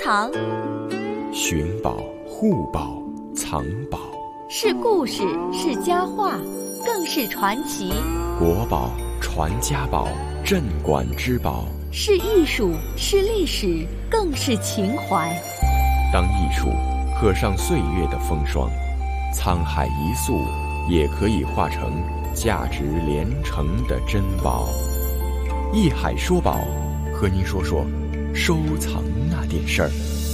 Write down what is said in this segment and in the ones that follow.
藏， 寻宝、护宝、藏宝， 是故事，是佳话，更是传奇。 国宝、传家宝、镇馆之宝， 是艺术，是历史，更是情怀。 当艺术刻上岁月的风霜，沧海一粟也可以化成价值连城的珍宝。艺海说宝，和您说说收藏那点事儿。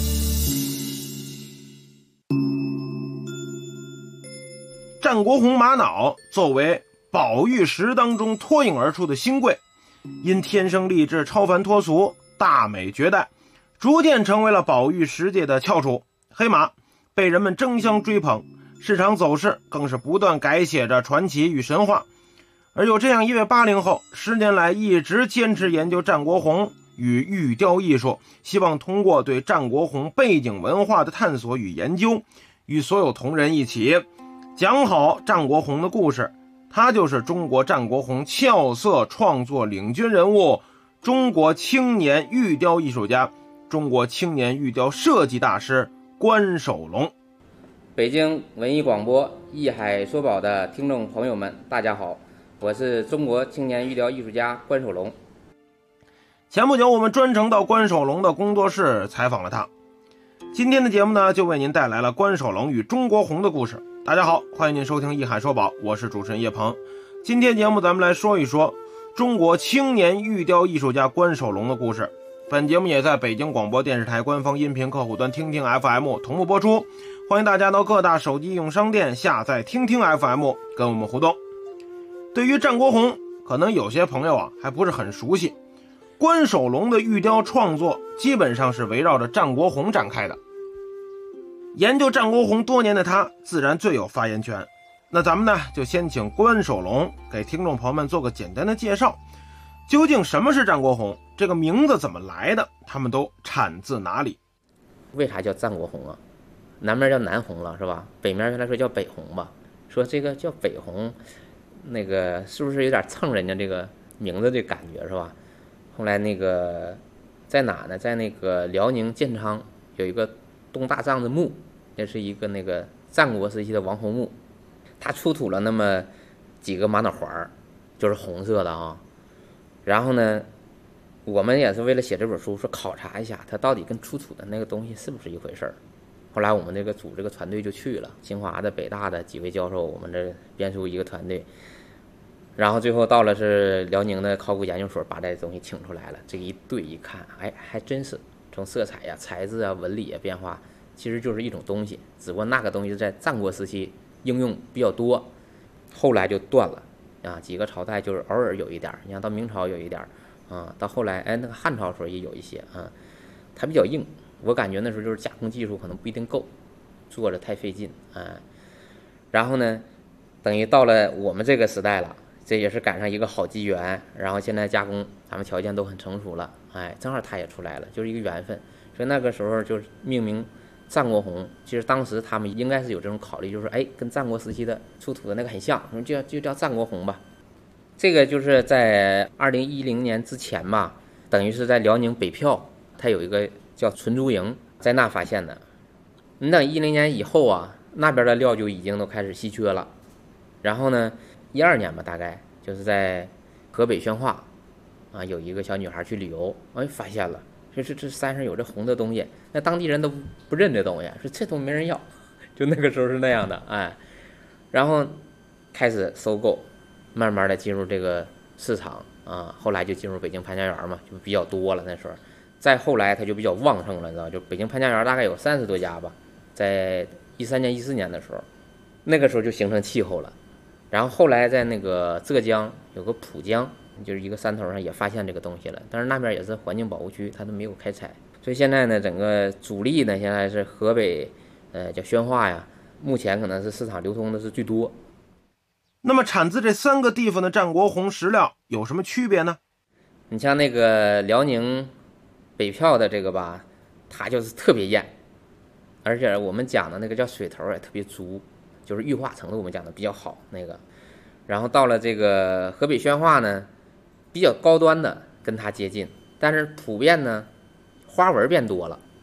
战国红玛瑙作为宝玉石当中脱颖而出的新贵，因天生丽质、超凡脱俗、大美绝代，逐渐成为了宝玉石界的翘楚。黑马被人们争相追捧，市场走势更是不断改写着传奇与神话。而有这样一位80后，10年来一直坚持研究战国红与玉雕艺术，希望通过对战国红背景文化的探索与研究，与所有同仁一起讲好战国红的故事。他就是中国战国红俏色创作领军人物，中国青年玉雕艺术家，中国青年玉雕设计大师关守龙。 北京文艺广播艺海说宝的听众朋友们，大家好，我是中国青年玉雕艺术家关守龙。 前不久我们专程到关守龙的工作室采访了他，今天的节目呢，就为您带来了关守龙与中国红的故事。大家好，欢迎您收听艺海说宝，我是主持人叶鹏。今天节目咱们来说一说中国青年玉雕艺术家关守龙的故事。本节目也在北京广播电视台官方音频客户端听听 FM 同步播出，欢迎大家到各大手机应用商店下载听听 FM 跟我们互动。对于战国红，可能有些朋友还不是很熟悉。关守龙的玉雕创作基本上是围绕着战国红展开的，研究战国红多年的他自然最有发言权。那咱们呢，就先请关守龙给听众朋友们做个简单的介绍，究竟什么是战国红，这个名字怎么来的，他们都产自哪里？ 为啥叫战国红啊？南面叫南红了是吧？北面原来说叫北红吧，说这个叫北红，那个是不是有点蹭人家这个名字的感觉是吧？后来那个在哪呢？在那个辽宁建昌有一个东大帐子墓，那是一个那个战国时期的王侯墓，他出土了那么几个玛瑙环，就是红色的啊。然后呢，我们也是为了写这本书，说考察一下它到底跟出土的那个东西是不是一回事儿。后来我们这个组这个团队就去了，清华的、北大的几位教授，我们这编书一个团队。然后最后到了是辽宁的考古研究所，把这东西请出来了。这一对一看，哎，还真是从色彩呀、材质啊、纹理啊变化，其实就是一种东西，只不过那个东西在战国时期应用比较多，后来就断了啊。几个朝代就是偶尔有一点，你像到明朝有一点啊，到后来那个汉朝时候也有一些啊，它比较硬。我感觉那时候就是加工技术可能不一定够，做着太费劲啊。然后呢，等于到了我们这个时代了。这也是赶上一个好机缘，然后现在加工咱们条件都很成熟了，哎，正好它也出来了，就是一个缘分。所以那个时候就是命名战国红，其实当时他们应该是有这种考虑，就是哎，跟战国时期的出土的那个很像，就叫战国红吧。这个就是在2010年之前吧，等于是在辽宁北票，它有一个叫纯珠营，在那发现的。你等10年以后啊，那边的料就已经都开始稀缺了。然后呢，12年吧，大概就是在河北宣化啊，有一个小女孩去旅游，哎，发现了，这山上有这红的东西，那当地人都不认这东西，说这东西没人要，就那个时候是那样的，哎，然后开始收购，慢慢的进入这个市场啊，后来就进入北京潘家园嘛，就比较多了那时候，再后来它就比较旺盛了，你知道，就北京潘家园大概有30多家吧，在13年、14年的时候，那个时候就形成气候了。然后后来在那个浙江有个浦江，就是一个山头上也发现这个东西了，但是那边也是环境保护区，它都没有开采。所以现在呢，整个主力呢现在是河北，叫宣化呀，目前可能是市场流通的是最多。 那么产自这3个地方的战国红石料有什么区别呢？ 你像那个辽宁北票的这个吧，它就是特别艳，而且我们讲的那个叫水头也特别足。就是玉化程度我们讲的比较好那个，然后到了这个河北宣化呢，比较高端的跟它接近，但是普遍呢花纹变多了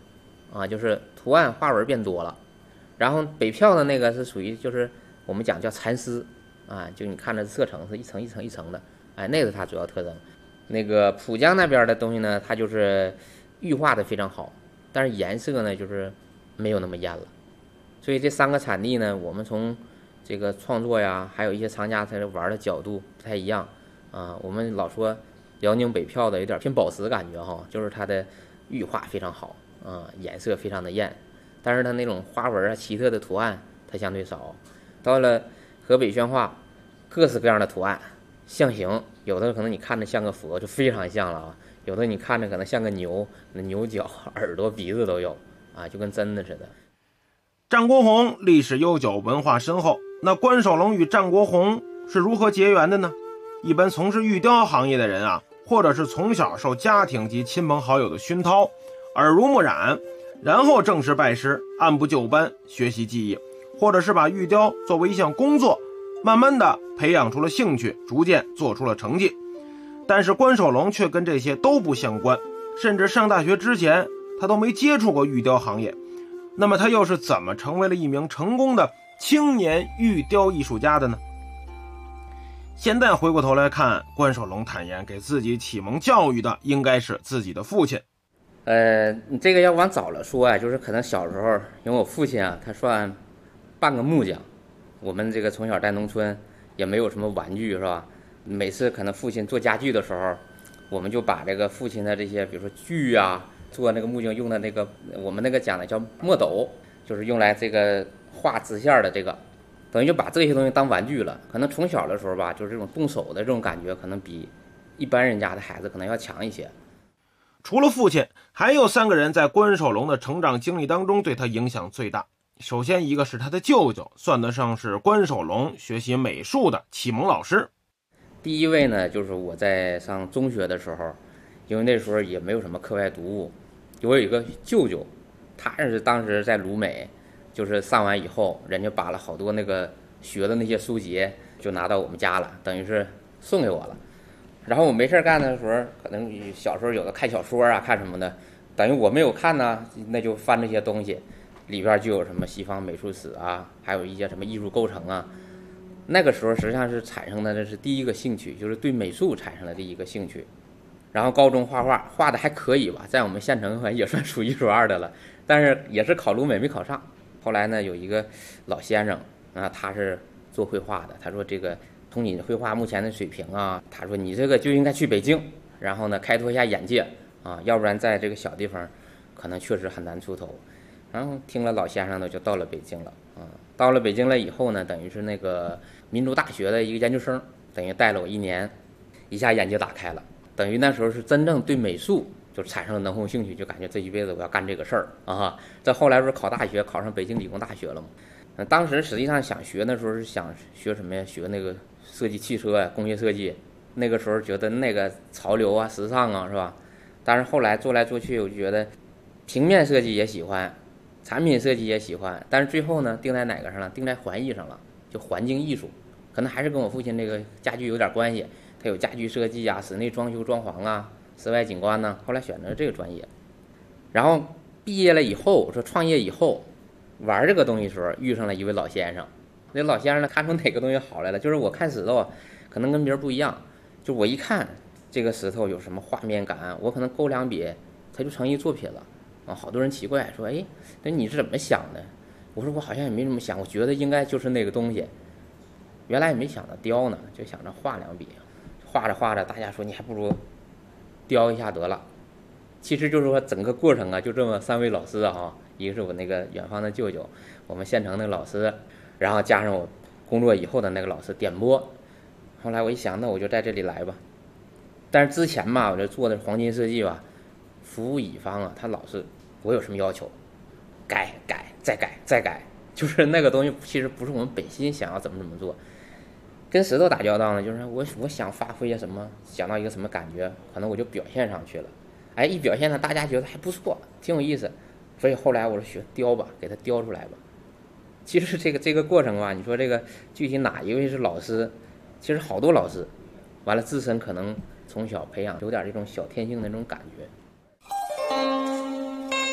啊，就是图案花纹变多了。然后北票的那个是属于就是我们讲叫蚕丝啊，就你看着色层是一层一层一层的，哎，那个是它主要特征。那个浦江那边的东西呢，它就是玉化的非常好，但是颜色呢就是没有那么艳了。所以这3个产地呢，我们从这个创作呀，还有一些藏家他玩的角度不太一样啊。我们老说辽宁北票的有点偏宝石感觉哈，就是它的玉化非常好啊，颜色非常的艳。但是它那种花纹啊、奇特的图案，它相对少。到了河北宣化，各式各样的图案，象形，有的可能你看着像个佛，就非常像了啊；有的你看着可能像个牛，那牛角、耳朵、鼻子都有啊，就跟真的似的。 战国红历史悠久，文化深厚。那关守龙与战国红是如何结缘的呢？一般从事玉雕行业的人啊，或者是从小受家庭及亲朋好友的熏陶，耳濡目染，然后正式拜师，按部就班学习技艺，或者是把玉雕作为一项工作，慢慢的培养出了兴趣，逐渐做出了成绩。但是关守龙却跟这些都不相关，甚至上大学之前他都没接触过玉雕行业。那么他又是怎么成为了一名成功的青年玉雕艺术家的呢？现在回过头来看，关守龙坦言，给自己启蒙教育的应该是自己的父亲。 这个要往早了说啊，就是可能小时候，因为我父亲啊，他算半个木匠。我们这个从小在农村也没有什么玩具，是吧？每次可能父亲做家具的时候，我们就把这个父亲的这些，比如说锯啊，做那个木匠用的那个，我们那个讲的叫墨斗，就是用来这个画直线的这个，等于就把这些东西当玩具了。可能从小的时候吧，就是这种动手的这种感觉，可能比一般人家的孩子可能要强一些。 除了父亲，还有3个人在关守龙的成长经历当中对他影响最大。首先一个是他的舅舅，算得上是关守龙学习美术的启蒙老师。 第一位呢，就是我在上中学的时候，因为那时候也没有什么课外读物，我有一个舅舅，他是当时在鲁美，就是上完以后，人家把了好多那个学的那些书籍就拿到我们家了，等于是送给我了。然后我没事干的时候，可能小时候有的看小说啊，看什么的，等于我没有看呢，那就翻这些东西，里边就有什么西方美术史啊，还有一些什么艺术构成啊。那个时候实际上是产生的，这是第一个兴趣，就是对美术产生了第一个兴趣。然后高中画画画的还可以吧，在我们县城也算数一数二的了，但是也是考鲁美没考上。后来呢，有一个老先生啊，他是做绘画的，他说这个从你绘画目前的水平啊，他说你这个就应该去北京，然后呢开拓一下眼界啊，要不然在这个小地方可能确实很难出头。然后听了老先生的，就到了北京了啊。到了北京了以后呢，等于是那个民族大学的一个研究生，等于带了我1年，一下眼界打开了。等于那时候是真正对美术就产生了浓厚兴趣，就感觉这一辈子我要干这个事儿啊。这后来不是考大学，考上北京理工大学了吗？当时实际上想学，那时候是想学什么呀？学那个设计汽车呀，工业设计。那个时候觉得那个潮流啊、时尚啊，是吧？但是后来做来做去，我就觉得平面设计也喜欢，产品设计也喜欢，但是最后呢，定在哪个上了？定在环艺上了，就环境艺术，可能还是跟我父亲这个家具有点关系。他有家具设计啊，室内装修装潢啊，室外景观呢。后来选择这个专业，然后毕业了以后，我说创业以后玩这个东西的时候，遇上了一位老先生。那老先生呢，看出哪个东西好来了，就是我看石头啊，可能跟别人不一样。就我一看这个石头有什么画面感，我可能勾2笔，它就成一作品了啊。好多人奇怪说，哎，那你是怎么想的？我说我好像也没这么想，我觉得应该就是那个东西。原来也没想到雕呢，就想着画2笔。画着画着，大家说你还不如雕一下得了。其实就是说整个过程啊，就这么3位老师啊，一个是我那个远方的舅舅，我们县城那个老师，然后加上我工作以后的那个老师点拨。后来我一想，那我就在这里来吧。但是之前嘛，我就做的黄金设计吧，服务乙方啊，他老是我有什么要求，改再改再改，就是那个东西其实不是我们本心想要怎么做。跟石头打交道呢，就是我想发挥些什么，想到一个什么感觉，可能我就表现上去了。哎，一表现呢，大家觉得还不错，挺有意思。所以后来我说学雕吧，给它雕出来吧。其实这个过程吧，你说这个具体哪一位是老师，其实好多老师，完了自身可能从小培养有点这种小天性的那种感觉。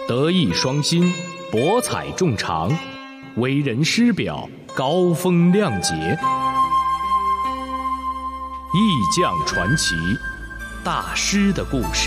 德艺双馨，博采众长，为人师表，高风亮节。艺匠传奇，大师的故事。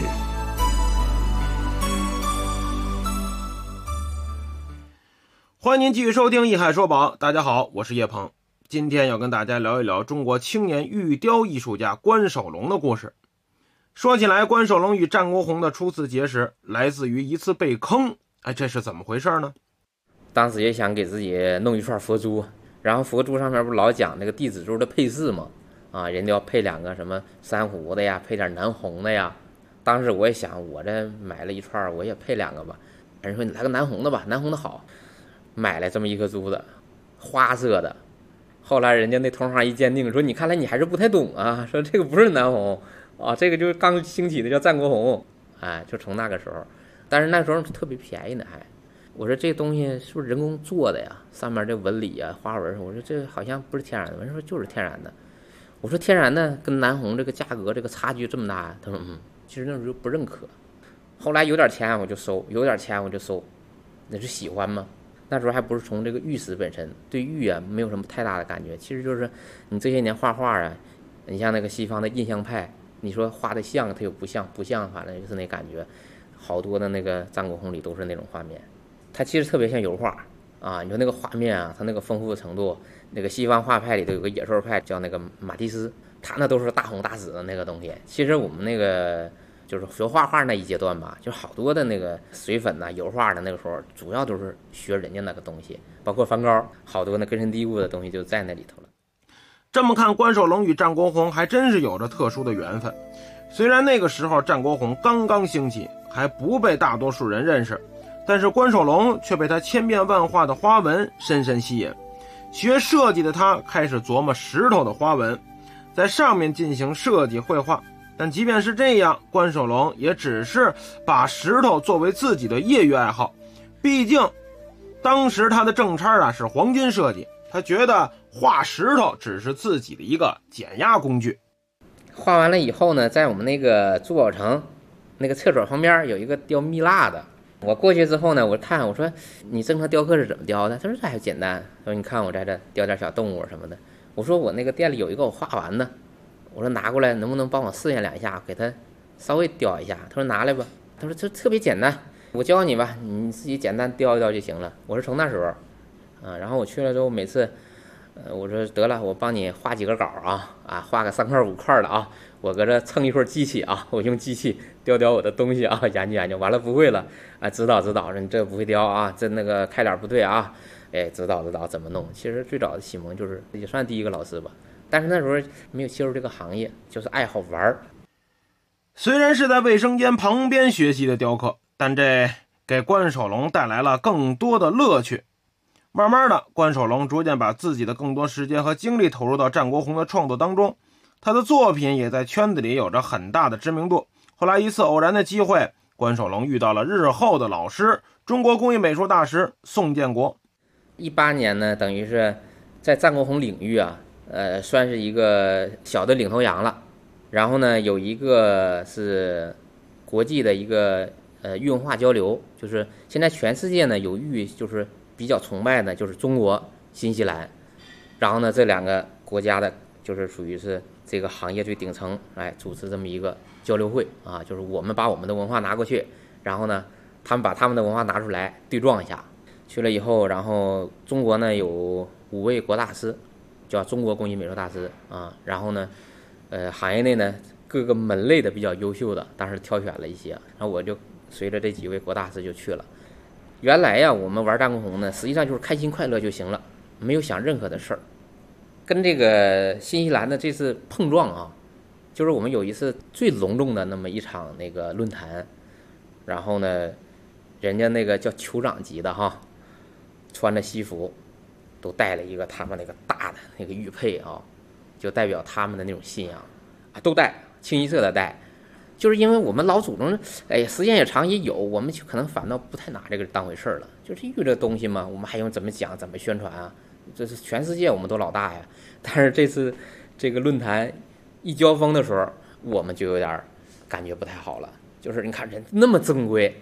欢迎您继续收听《艺海说宝》，大家好，我是叶鹏。今天要跟大家聊一聊中国青年玉雕艺术家关守龙的故事。说起来，关守龙与战国红的初次结识来自于一次被坑，这是怎么回事呢？ 当时也想给自己弄一串佛珠，然后佛珠上面不老讲那个弟子珠的配饰吗？人家要配两个什么珊瑚的呀，配点南红的呀。当时我也想，我这买了一串，我也配两个吧。人说你来个南红的吧，南红的好。买了这么一颗珠子，花色的。后来人家那同行一鉴定，说你看来你还是不太懂啊，说这个不是南红啊，这个就是刚兴起的叫战国红，就从那个时候。但是那时候特别便宜呢，我说这东西是不是人工做的呀？上面这纹理啊、花纹，我说这好像不是天然的。人说就是天然的。我说天然的跟南红这个价格这个差距这么大，他说其实那时候不认可。后来有点钱我就收，有点钱我就收，那是喜欢吗？那时候还不是从这个玉石本身，对玉没有什么太大的感觉。其实就是你这些年画画你像那个西方的印象派，你说画的像它又不像，不像反正就是那感觉。好多的那个战国红里都是那种画面，它其实特别像油画你说那个画面它那个丰富的程度，那个西方画派里头有个野兽派叫那个马蒂斯，他那都是大红大紫的那个东西。其实我们那个就是学画画那一阶段吧，就好多的那个水粉油画的那个时候，主要都是学人家那个东西，包括梵高，好多那根深蒂固的东西就在那里头了。 这么看，关守龙与战国红还真是有着特殊的缘分。虽然那个时候战国红刚刚兴起，还不被大多数人认识，但是关守龙却被他千变万化的花纹深深吸引。学设计的他开始琢磨石头的花纹，在上面进行设计绘画。但即便是这样，关守龙也只是把石头作为自己的业余爱好。毕竟当时他的正差是黄金设计，他觉得画石头只是自己的一个减压工具。 画完了以后呢，在我们那个珠宝城那个厕所旁边有一个雕蜜蜡的，我过去之后呢，我看我说你正常雕刻是怎么雕的？他说这还简单，他说你看我在这雕点小动物什么的。我说我那个店里有一个我画完的，我说拿过来能不能帮我试验两下，给他稍微雕一下。他说拿来吧，他说这特别简单，我教你吧，你自己简单雕一雕就行了。我说从那时候然后我去了之后，每次我说得了，我帮你画几个稿画个3块5块的我搁这蹭一会儿机器我用机器雕我的东西研究研究，完了不会了指导说你这不会雕这那个开脸不对指导怎么弄。其实最早的启蒙就是也算第一个老师吧，但是那时候没有切入这个行业，就是爱好玩。 虽然是在卫生间旁边学习的雕刻，但这给关守龙带来了更多的乐趣。慢慢的，关守龙逐渐把自己的更多时间和精力投入到战国红的创作当中，他的作品也在圈子里有着很大的知名度。后来一次偶然的机会，关守龙遇到了日后的老师，中国工艺美术大师宋建国。 18年呢，等于是在战国红领域算是一个小的领头羊了。然后呢，有一个是国际的一个玉文化交流，就是现在全世界呢有玉就是比较崇拜的就是中国、新西兰，然后呢这两个国家的就是属于是这个行业最顶层来主持这么一个交流会就是我们把我们的文化拿过去，然后呢他们把他们的文化拿出来对撞一下。去了以后，然后中国呢有5位国大师，叫中国工艺美术大师然后呢行业内呢各个门类的比较优秀的，当时挑选了一些，然后我就随着这几位国大师就去了。原来我们玩战国红呢，实际上就是开心快乐就行了，没有想任何的事儿。跟这个新西兰的这次碰撞就是我们有一次最隆重的那么一场那个论坛，然后呢，人家那个叫酋长级的穿着西服，都带了一个他们那个大的那个玉佩就代表他们的那种信仰都带，清一色的带。就是因为我们老祖宗时间也长也有，我们就可能反倒不太拿这个当回事了。就是玉这东西嘛，我们还用怎么讲怎么宣传这是全世界我们都老大呀。但是这次这个论坛一交锋的时候，我们就有点感觉不太好了。就是你看人那么珍贵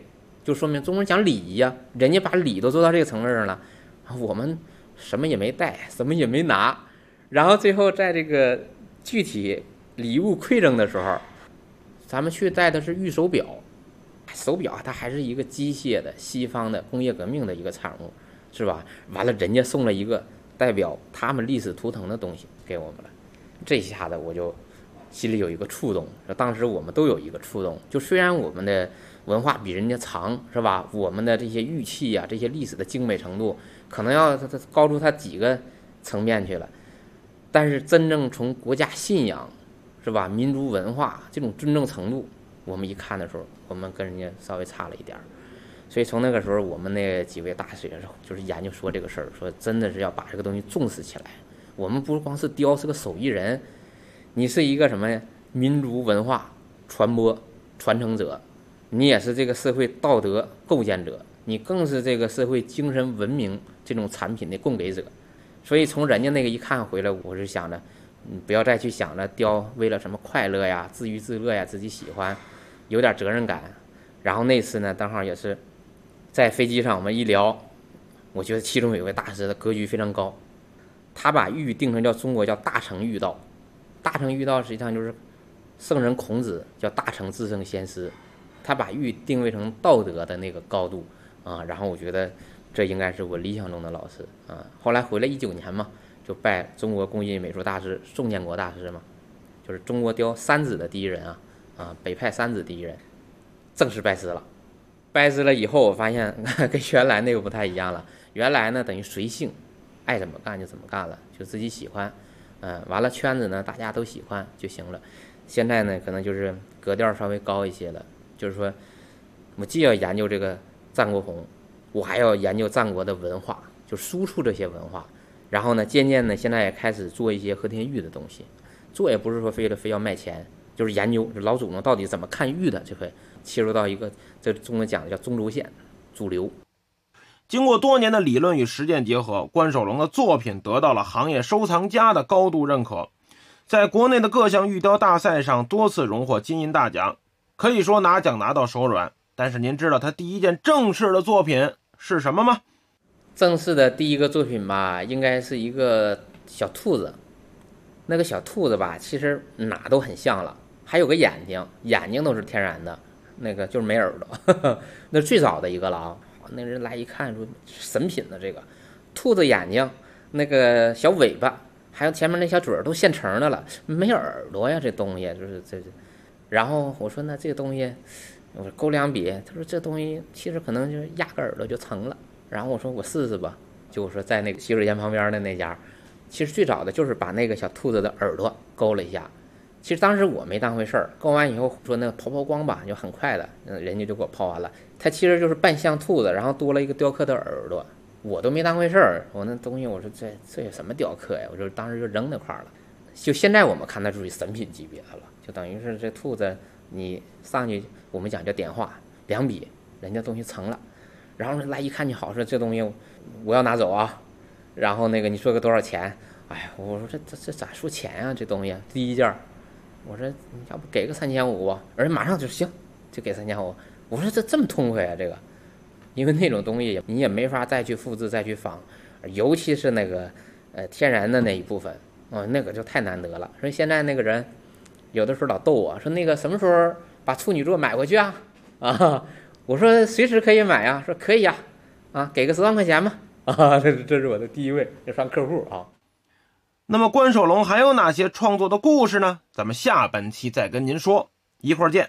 就说明中国人讲礼仪呀，人家把礼都做到这个层面上了，我们什么也没带，什么也没拿，然后最后在这个具体礼物馈赠的时候，咱们去带的是玉手表，手表它还是一个机械的西方的工业革命的一个产物，是吧？完了，人家送了一个代表他们历史图腾的东西给我们了，这下子我就心里有一个触动，当时我们都有一个触动，就虽然我们的文化比人家长，是吧？我们的这些玉器啊，这些历史的精美程度，可能要高出它几个层面去了，但是真正从国家信仰，是吧？民族文化这种尊重程度，我们一看的时候，我们跟人家稍微差了一点。所以从那个时候，我们那几位大学生就是研究说这个事儿，说真的是要把这个东西重视起来。我们不光是雕是个手艺人，你是一个什么呀？民族文化传播传承者，你也是这个社会道德构建者，你更是这个社会精神文明这种产品的供给者。所以从人家那个一看回来，我是想着，不要再去想着雕为了什么快乐呀、自娱自乐呀、自己喜欢，有点责任感。然后那次呢，正好也是在飞机上我们一聊，我觉得其中有一位大师的格局非常高，他把玉定成叫中国叫大成玉道。大成玉道实际上就是圣人孔子叫大成至圣先师，他把玉定位成道德的那个高度啊。然后我觉得这应该是我理想中的老师啊。后来回来19年嘛，就拜中国工艺美术大师宋建国大师嘛，就是中国雕三子的第一人啊，北派三子第一人，正式拜师了。拜师了以后，我发现跟原来那个不太一样了。原来呢，等于随性，爱怎么干就怎么干了，就自己喜欢，完了圈子呢大家都喜欢就行了。现在呢，可能就是格调稍微高一些了，就是说，我既要研究这个战国红，我还要研究战国的文化，就输出这些文化。然后呢，渐渐的现在也开始做一些和田玉的东西，做也不是说非要卖钱，就是研究老祖宗到底怎么看玉的，这回切入到一个这中文讲的叫中轴线主流。 经过多年的理论与实践结合，关守龙的作品得到了行业收藏家的高度认可，在国内的各项玉雕大赛上多次荣获金银大奖，可以说拿奖拿到手软。但是您知道他第一件正式的作品是什么吗？ 正式的第一个作品吧，应该是一个小兔子。那个小兔子吧，其实哪都很像了，还有个眼睛都是天然的，那个就是没耳朵那是最早的一个了。那人来一看说神品的，这个兔子眼睛，那个小尾巴，还有前面那小嘴都现成的了，没耳朵呀，这东西就是这。然后我说那这个东西，我说勾两笔，他说这东西其实可能就是压个耳朵就成了。然后我说我试试吧，就我说在那个洗手间旁边的那家，其实最早的就是把那个小兔子的耳朵勾了一下。其实当时我没当回事儿，勾完以后说那个抛光吧，就很快的，人家就给我抛完了。它其实就是半像兔子，然后多了一个雕刻的耳朵，我都没当回事儿。我那东西我说这有什么雕刻呀？我就当时就扔那块了。就现在我们看它属于神品级别的了，就等于是这兔子你上去我们讲叫点画两笔，人家东西成了。然后来一看你好，说这东西我要拿走啊，然后那个你说个多少钱？哎呀，我说这咋说钱啊？这东西第一件，我说你要不给个3500吧，而且马上就行，就给3500。我说这么痛快啊，这个，因为那种东西你也没法再去复制再去仿，尤其是那个天然的那一部分，那个就太难得了。所以现在那个人有的时候老逗我说那个什么时候把处女座买回去啊？我说随时可以买啊，说可以呀，给个10万块钱吧，这是我的第一位，这算客户啊。 那么关守龙还有哪些创作的故事呢？咱们下本期再跟您说，一会儿见。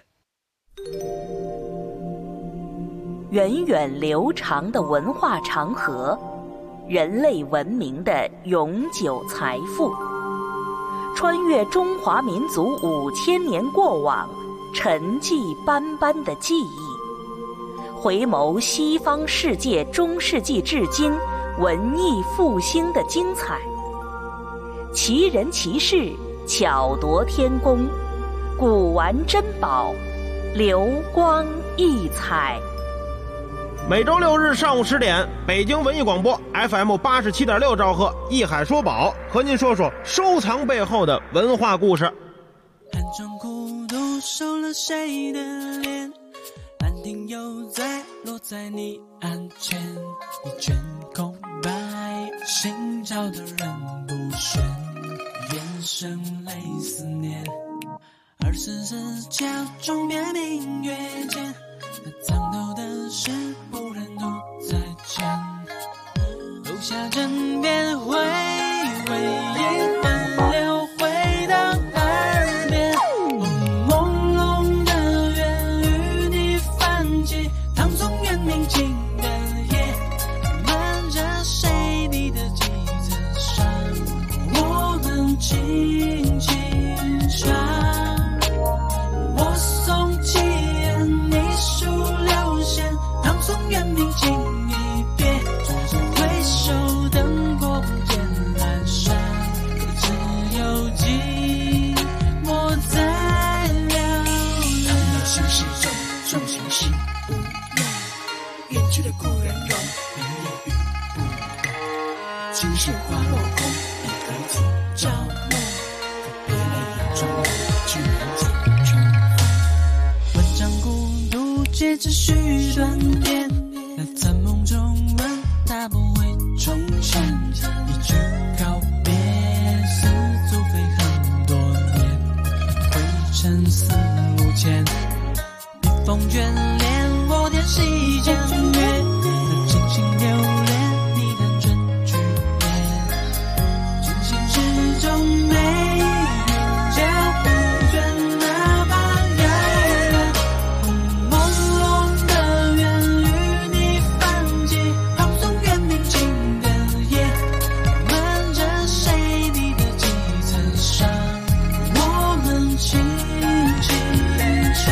源远流长的文化长河，人类文明的永久财富，穿越中华民族5000年过往，沉寂斑斑的记忆，回眸西方世界中世纪至今文艺复兴的精彩，奇人奇事，巧夺天工，古玩珍宝，流光溢彩。 每周6日上午10点，北京文艺广播 FM 87.6兆赫，艺海说宝和您说说收藏背后的文化故事。 看中孤独，瘦了谁的脸？安定心又再落在你案前，一圈空白，心照的人不选，眼神泪思念，24角钟变明月间，那藏头的事不忍独再讲，留下枕边回味一段流回到耳边，朦胧的缘与你泛起，唐宋元明清的夜，漫着谁你的几层伤，我们轻轻唱，我送七言你数六弦，唐宋元明清一别，回首灯火不见阑珊，只有寂寞在流浪。唐有心事重，重情系无用，远去的故人容，明夜雨不懂，今世花落空，一颗情朝梦，别泪眼中流，去难解春风。万丈孤独皆只须断点，那残梦中问他不会重现，一句告别似足飞很多年，灰尘四目前，笔锋眷恋我点细间月，那真心留恋你弹春去年，君心之中没人教不倦那般遥远，朦胧的缘与你泛起，唐宋元明清的夜，漫着谁你的几层伤，我们轻轻唱，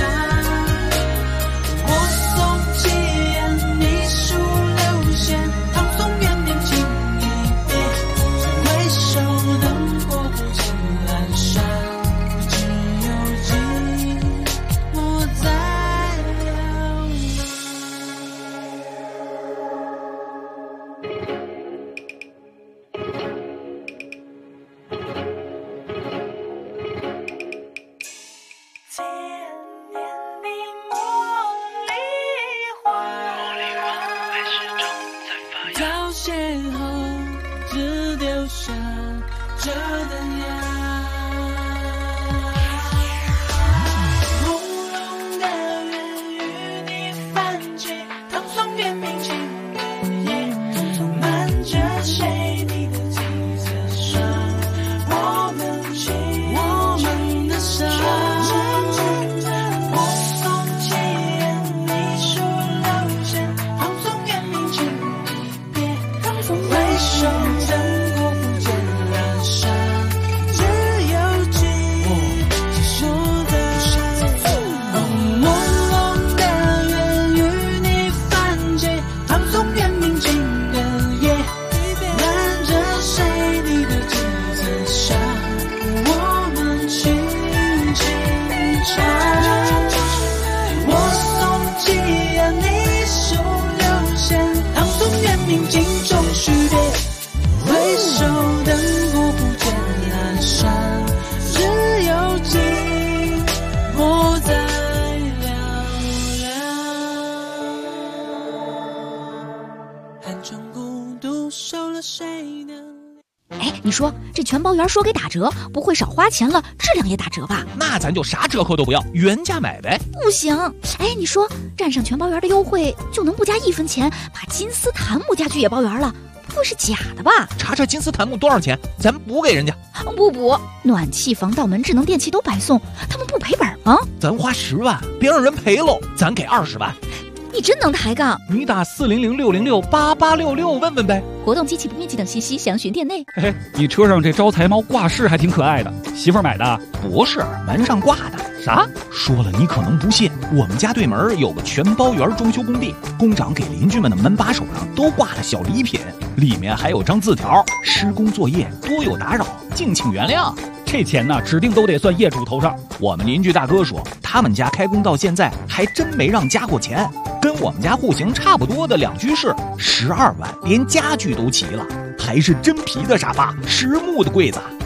我送七言你数六弦，唐宋元明清一别，回首灯火不见阑珊，只有寂寞在流浪。千年的茉莉花，早邂逅，只丢下这灯芽。朦胧的缘与你泛起，唐宋元明清的夜，漫着谁你的几层伤，我们的伤。我送七言你数六弦，唐宋元明清一别，回首灯火不见阑珊，只有寂寞在。朦胧的缘与你泛起，唐宋元明清的夜，漫着谁你的几层伤，我们轻轻唱。我送七言你数六弦，唐宋元明清终须别，回首灯火不见阑珊，只有寂寞在嘹亮。寒窗孤独守了谁呢？ 哎，你说这全包圆说给打折，不会少花钱了，质量也打折吧？ 那咱就啥折扣都不要，原价买呗。 不行，哎，你说占上全包圆的优惠，就能不加1分钱把金丝檀木家具也包圆了？不会是假的吧？ 查查金丝檀木多少钱，咱补给人家。 不补，暖气、防盗门、智能电器都白送，他们不赔本吗？ 咱花10万，别让人赔喽，咱给20万。 你真能抬杠！ 你打400-606-8866问问呗。 活动、机器不面积等信息详询店内。 嘿嘿，你车上这招财猫挂饰还挺可爱的，媳妇儿买的？ 不是，门上挂的。 啥？ 说了你可能不信，我们家对门有个全包圆装修工地，工长给邻居们的门把手上都挂了小礼品，里面还有张字条：施工作业多有打扰，敬请原谅。 这钱呢，指定都得算业主头上。 我们邻居大哥说，他们家开工到现在还真没让加过钱，跟我们家户型差不多的2居室，12万连家具都齐了，还是真皮的沙发，实木的柜子。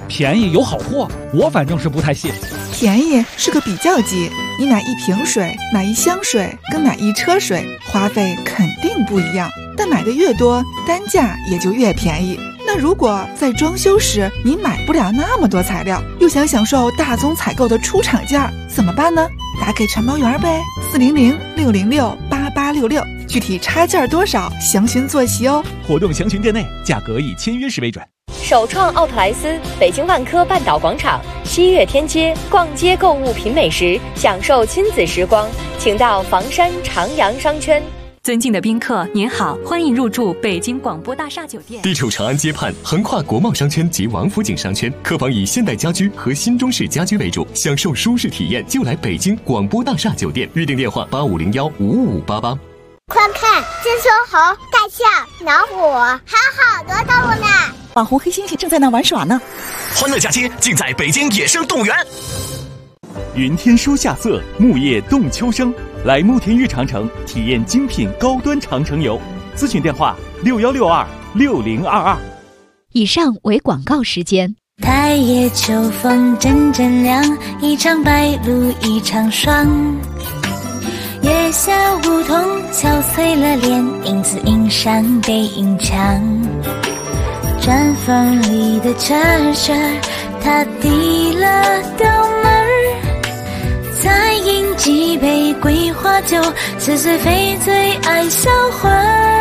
便宜有好货，我反正是不太信。 便宜是个比较级，你买一瓶水、买一箱水跟买一车水，花费肯定不一样，但买的越多，单价也就越便宜。那如果在装修时你买不了那么多材料，又想享受大宗采购的出厂价，怎么办呢？打给全包园呗，400-606-8866，具体差价多少，详询坐席哦。 活动详询店内，价格以签约时为准。 首创奥特莱斯，北京万科半岛广场西岳天街，逛街购物品美食，享受亲子时光，请到房山长阳商圈。 尊敬的宾客，您好，欢迎入住北京广播大厦酒店。 地处长安街畔，横跨国贸商圈及王府井商圈，客房以现代家居和新中式家居为主，享受舒适体验就来北京广播大厦酒店。预订电话8501-55588。 快看，这只猴、大象、老虎，还有好多动物呢。 网红黑猩猩正在那玩耍呢。 欢乐佳期尽在北京野生动物园。 云天书夏色，木叶动秋声。来慕田峪长城体验精品高端长城游，咨询电话6162-6022。 以上为广告时间。 太野秋风阵阵凉，一场白鹭一场霜。月下梧桐憔悴了脸，影子映上背影墙。砖缝里的车儿，他递了刀门儿，再饮几杯桂花酒，似水非醉爱销魂。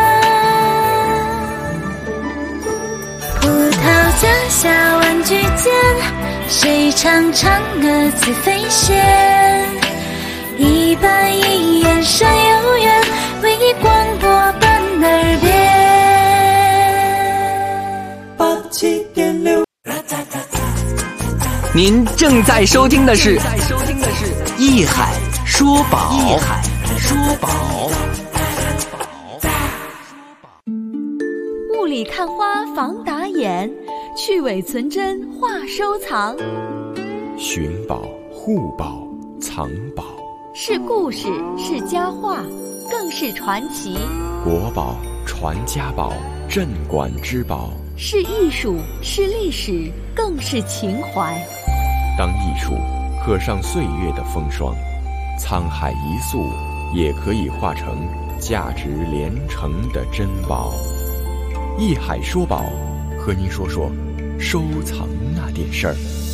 葡萄架下玩具间，谁唱嫦娥自飞仙？一板一眼山有缘，为你广播伴耳边。 87.6。 您正在收听的是艺海说宝。 雾里看花防打眼，去伪存真话收藏。 寻宝、护宝、藏宝， 是故事，是佳话，更是传奇。 国宝、传家宝、镇馆之宝， 是艺术，是历史，更是情怀。 当艺术刻上岁月的风霜，沧海一粟也可以化成价值连城的珍宝。艺海说宝，和您说说收藏那点事儿。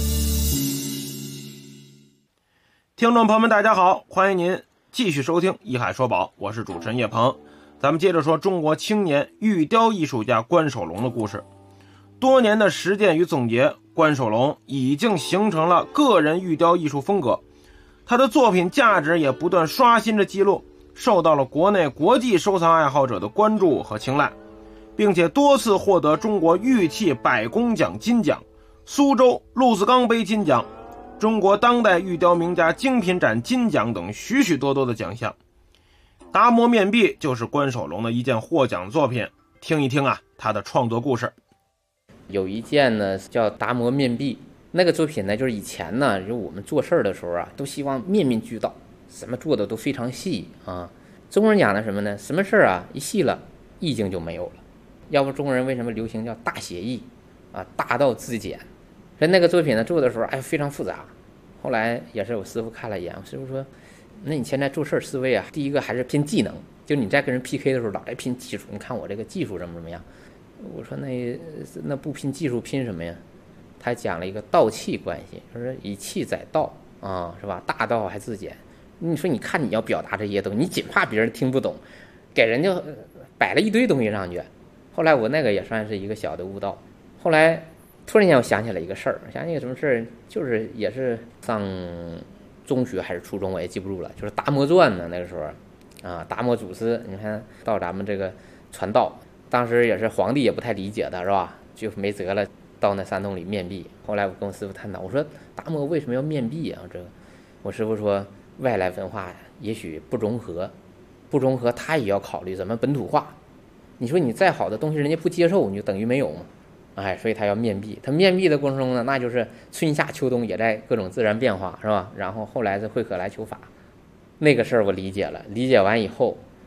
听众朋友们大家好，欢迎您继续收听艺海说宝，我是主持人叶鹏。咱们接着说中国青年玉雕艺术家关守龙的故事。多年的实践与总结，关守龙已经形成了个人玉雕艺术风格，他的作品价值也不断刷新着记录，受到了国内国际收藏爱好者的关注和青睐，并且多次获得中国玉器百工奖金奖、苏州陆子岗杯金奖、中国当代玉雕名家精品展金奖等许许多多的奖项。达摩面壁就是关守龙的一件获奖作品，听一听啊他的创作故事。 有一件呢叫达摩面壁，那个作品呢就是以前呢就我们做事儿的时候啊，都希望面面俱到，什么做的都非常细啊。中国人讲的什么呢？什么事儿啊一细了，意境就没有了。要不中国人为什么流行叫大写意啊，大道至简。所以那个作品呢做的时候非常复杂。后来也是我师傅看了一眼，我师傅说，那你现在做事思维啊，第一个还是拼技能，就你在跟人 PK 的时候老在拼技术，你看我这个技术怎么样。我说那不拼技术拼什么呀？他讲了一个道气关系，就是以气载道啊，是吧？大道还自简。你说你看你要表达这些东西，你仅怕别人听不懂，给人家摆了一堆东西上去。后来我那个也算是一个小的悟道。后来突然间我想起来一个事儿，想起来什么事儿，就是也是上中学还是初中我也记不住了，就是达摩传呢，那个时候啊，达摩祖师你看到咱们这个传道。当时也是皇帝也不太理解的是吧，就没辙了，到那山洞里面壁。后来我跟我师傅探讨，我说达摩为什么要面壁啊？这个我师傅说外来文化也许不融合，他也要考虑怎么本土化。你说你再好的东西人家不接受，你就等于没有嘛。所以他要面壁。他面壁的过程中呢，那就是春夏秋冬也在各种自然变化是吧？然后后来是会可来求法，那个事儿我理解了。理解完以后，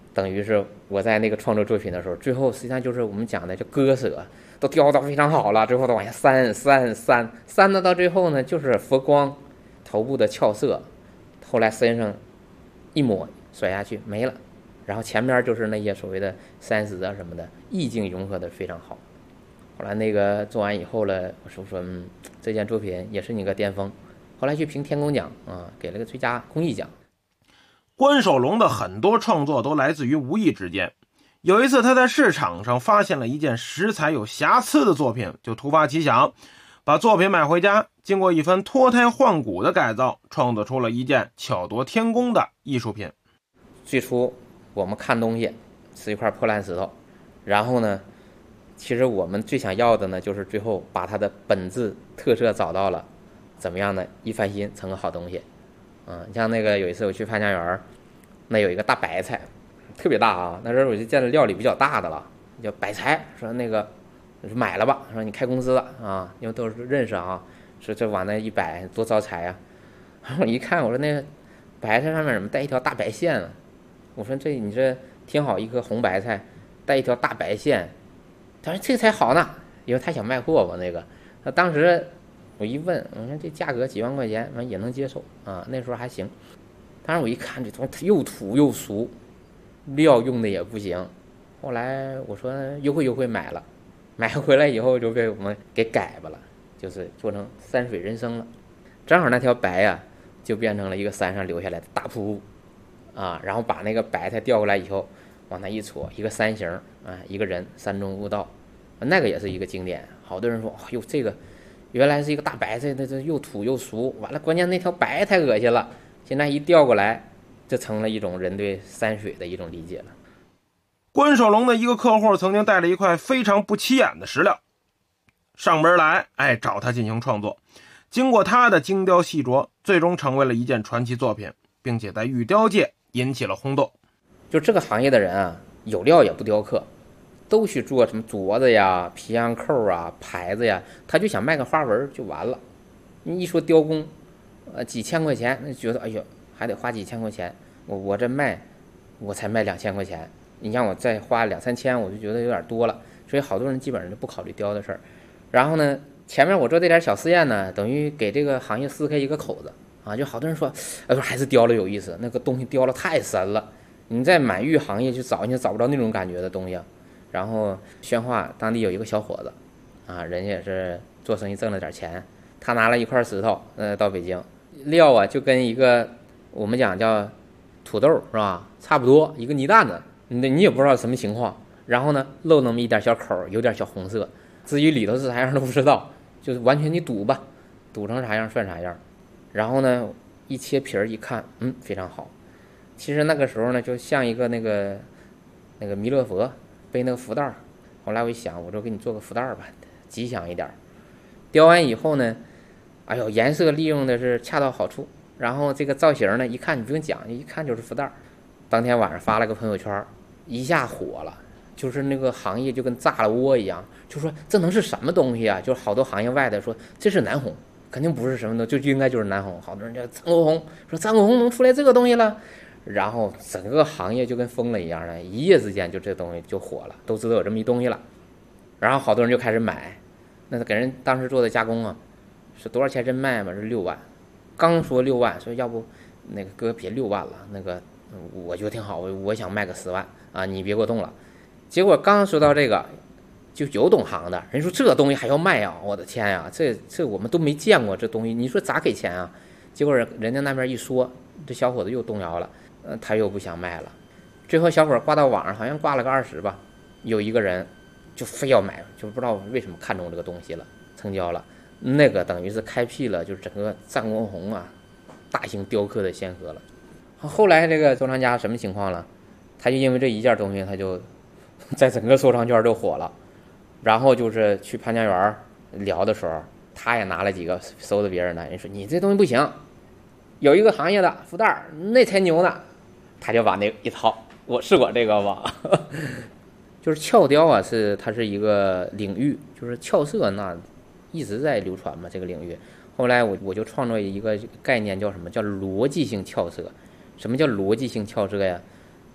等于是我在那个创作作品的时候，最后实际上就是我们讲的叫割舍，都雕到非常好了，最后都往下删的到最后呢，就是佛光，头部的俏色，后来身上一抹甩下去没了，然后前面就是那些所谓的山石啊什么的，意境融合的非常好。后来那个做完以后了，我说这件作品也是你个巅峰。后来去评天工奖啊，给了个最佳工艺奖。 关守龙的很多创作都来自于无意之间。有一次他在市场上发现了一件石材有瑕疵的作品，就突发奇想，把作品买回家，经过一番脱胎换骨的改造，创作出了一件巧夺天工的艺术品。 最初我们看东西是一块破烂石头，然后呢其实我们最想要的呢，就是最后把它的本质特色找到了，怎么样呢？一翻新成个好东西。你像那个有一次我去潘家园，那有一个大白菜，特别大啊！那时候我就见了料理比较大的了，叫白菜，说那个买了吧，说你开公司了啊，因为都是认识啊，说这往那一摆多招财啊。我一看，我说那个白菜上面怎么带一条大白线啊？我说你这挺好，一颗红白菜带一条大白线。他说这才好呢，因为他想卖货吧那个。他当时我一问，我说这价格几万块钱，也能接受啊，那时候还行。但是我一看这东西又土又俗，料用的也不行。后来我说优惠买了，买回来以后就被我们给改吧了，就是做成山水人生了。正好那条白啊，就变成了一个山上流下来的大瀑布啊，然后把那个白菜调过来以后，往那一戳，一个山形啊，一个人山中悟道，那个也是一个经典。好多人说，哟，这个原来是一个大白菜，这又土又俗，完了关键那条白太恶心了。现在一调过来，这成了一种人对山水的一种理解了。 关守龙的一个客户曾经带了一块非常不起眼的石料上门来，找他进行创作。经过他的精雕细琢，最终成为了一件传奇作品，并且在玉雕界引起了轰动。 就这个行业的人啊，有料也不雕刻，都去做什么镯子呀、皮箱扣啊、牌子呀，他就想卖个花纹就完了。你一说雕工，几千块钱，那觉得哎呦还得花几千块钱，我这卖，我才卖2000块钱，你让我再花2-3千，我就觉得有点多了。所以好多人基本上就不考虑雕的事儿。然后呢，前面我做这点小试验呢，等于给这个行业撕开一个口子啊，就好多人说，还是雕了有意思，那个东西雕了太神了。你在满玉行业去找，你找不着那种感觉的东西。然后宣化当地有一个小伙子啊，人家也是做生意挣了点钱，他拿了一块石头到北京，料啊就跟一个我们讲叫土豆是吧，差不多一个泥蛋子，你也不知道什么情况，然后呢露那么一点小口，有点小红色，至于里头是啥样都不知道，就是完全你赌吧，赌成啥样算啥样。然后呢一切皮儿一看，非常好。其实那个时候呢就像一个那个弥勒佛背那个福袋，后来我一想，我就给你做个福袋吧，吉祥一点。雕完以后呢，哎呦，颜色利用的是恰到好处，然后这个造型呢，一看你不用讲，一看就是福袋。当天晚上发了个朋友圈，一下火了，就是那个行业就跟炸了窝一样，就说这能是什么东西啊？就好多行业外的说这是南红，肯定不是什么的，就应该就是南红。好多人叫张国红，说张国红能出来这个东西了。然后整个行业就跟疯了一样的，一夜之间就这东西就火了，都知道有这么一东西了。然后好多人就开始买，那给人当时做的加工啊，是多少钱真卖嘛？是6万。刚说6万，说要不那个哥别6万了，那个我觉得挺好，我想卖个10万啊，你别给我动了。结果刚说到这个，就有懂行的人说这东西还要卖啊！我的天呀，这我们都没见过这东西，你说咋给钱啊？结果人家那边一说，这小伙子又动摇了。他又不想卖了，最后小伙挂到网上，好像挂了个20吧，有一个人就非要买，就不知道为什么看中这个东西了，成交了。那个等于是开辟了就是整个战国红啊大型雕刻的先河了。后来这个收藏家什么情况了？他就因为这一件东西，他就在整个收藏圈都火了。然后就是去潘家园聊的时候，他也拿了几个收的别人的，人说你这东西不行，有一个行业的福袋那才牛呢。他就把那一套，我试过这个吧，就是俏雕啊，它是一个领域，就是俏色那一直在流传嘛，这个领域。后来我就创作一个概念，叫什么叫逻辑性俏色。什么叫逻辑性俏色呀？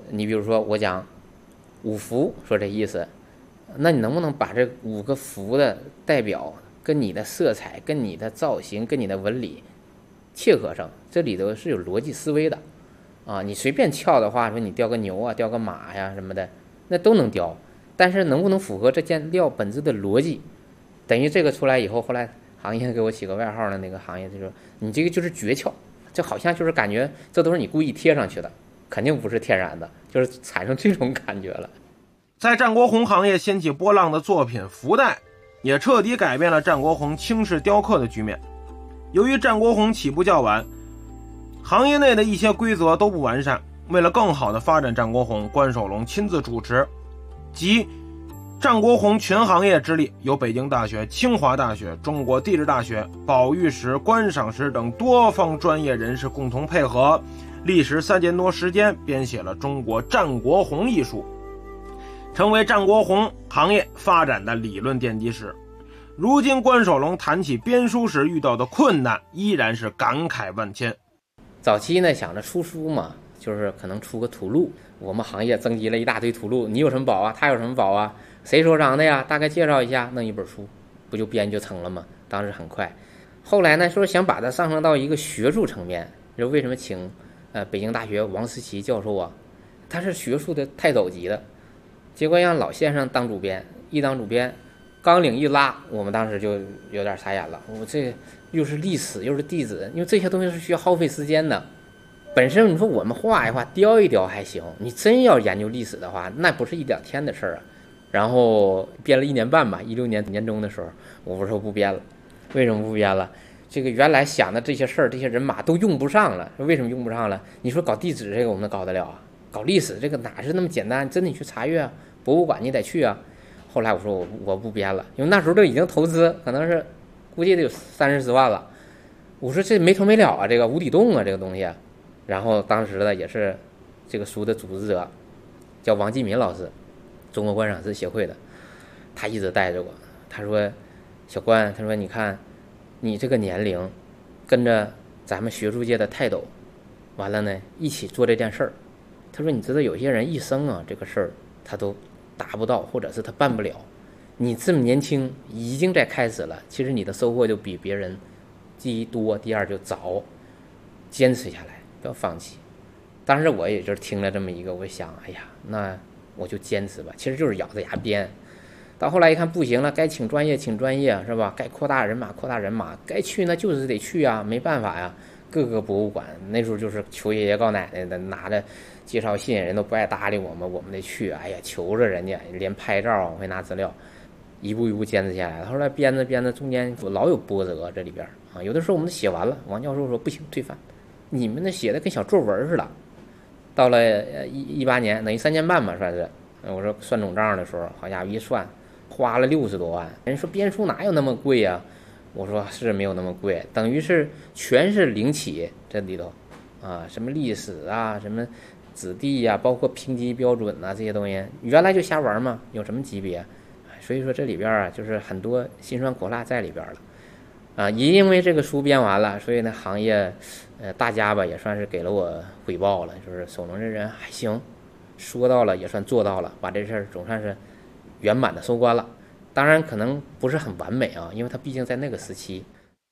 你比如说我讲五福，说这意思，那你能不能把这5个福的代表跟你的色彩、跟你的造型、跟你的纹理切合上？这里头是有逻辑思维的啊！你随便撬的话，说你雕个牛啊、雕个马呀什么的，那都能雕，但是能不能符合这件料本质的逻辑？等于这个出来以后，后来行业给我起个外号的那个行业就说你这个就是诀窍，这好像就是感觉这都是你故意贴上去的，肯定不是天然的，就是产生这种感觉了。 在战国红行业掀起波浪的作品福袋，也彻底改变了战国红轻视雕刻的局面。由于战国红起步较晚，行业内的一些规则都不完善，为了更好的发展战国红，关守龙亲自主持集战国红全行业之力，由北京大学、清华大学、中国地质大学、保育史、观赏史等多方专业人士共同配合，历时3年多时间编写了中国战国红一书，成为战国红行业发展的理论奠基石。如今关守龙谈起编书时遇到的困难，依然是感慨万千。 早期呢想着出书嘛，就是可能出个图录，我们行业征集了一大堆图录，你有什么宝啊，他有什么宝啊，谁收藏的呀，大概介绍一下，弄一本书，不就编就成了吗？当时很快。后来呢说想把它上升到一个学术层面，就为什么请北京大学王思琪教授啊，他是学术的泰斗级的，结果让老先生当主编，一当主编纲领一拉，我们当时就有点傻眼了，我这又是历史又是地质，因为这些东西是需要耗费时间的。本身你说我们画一画雕一雕还行，你真要研究历史的话，那不是1-2天的事儿啊。然后编了1年半吧，16年年中的时候，我说不编了。为什么不编了？这个原来想的这些事儿，这些人马都用不上了。为什么用不上了？你说搞地质这个我们能搞得了啊？搞历史这个哪是那么简单？真的你去查阅啊，博物馆你得去啊。后来我说我不编了，因为那时候都已经投资，可能是估计得有30-40万了。我说这没头没了啊，这个无底洞啊，这个东西。然后当时的也是这个书的组织者叫王继民老师，中国观赏史协会的，他一直带着我。他说小关，他说你看你这个年龄跟着咱们学术界的泰斗，完了呢一起做这件事儿。他说你知道有些人一生啊这个事儿他都达不到，或者是他办不了，你这么年轻已经在开始了，其实你的收获就比别人第一多，第二就早，坚持下来不要放弃。当时我也就是听了这么一个，我想哎呀那我就坚持吧，其实就是咬着牙编。到后来一看不行了，该请专业请专业是吧，该扩大人马扩大人马，该去那就是得去啊，没办法呀。各个博物馆那时候就是求爷爷告奶奶的，拿着介绍信，人都不爱搭理我们得去，哎呀求着人家，连拍照会拿资料，一步一步坚持下来。后来编着中间老有波折这里边啊，有的时候我们都写完了，王教授说不行推翻，你们那写的跟小作文似的。到了18年，等于3年半吧算是，我说算总账的时候，好家伙一算花了60多万。人说编书哪有那么贵啊？我说是没有那么贵，等于是全是零起这里头啊，什么历史啊，什么子弟呀，包括评级标准啊这些东西，原来就瞎玩嘛，有什么级别？所以说这里边啊，就是很多辛酸苦辣在里边了啊。也因为这个书编完了，所以呢行业大家吧也算是给了我回报了，就是守龙这人还行，说到了也算做到了，把这事儿总算是圆满的收官了。当然可能不是很完美啊，因为他毕竟在那个时期。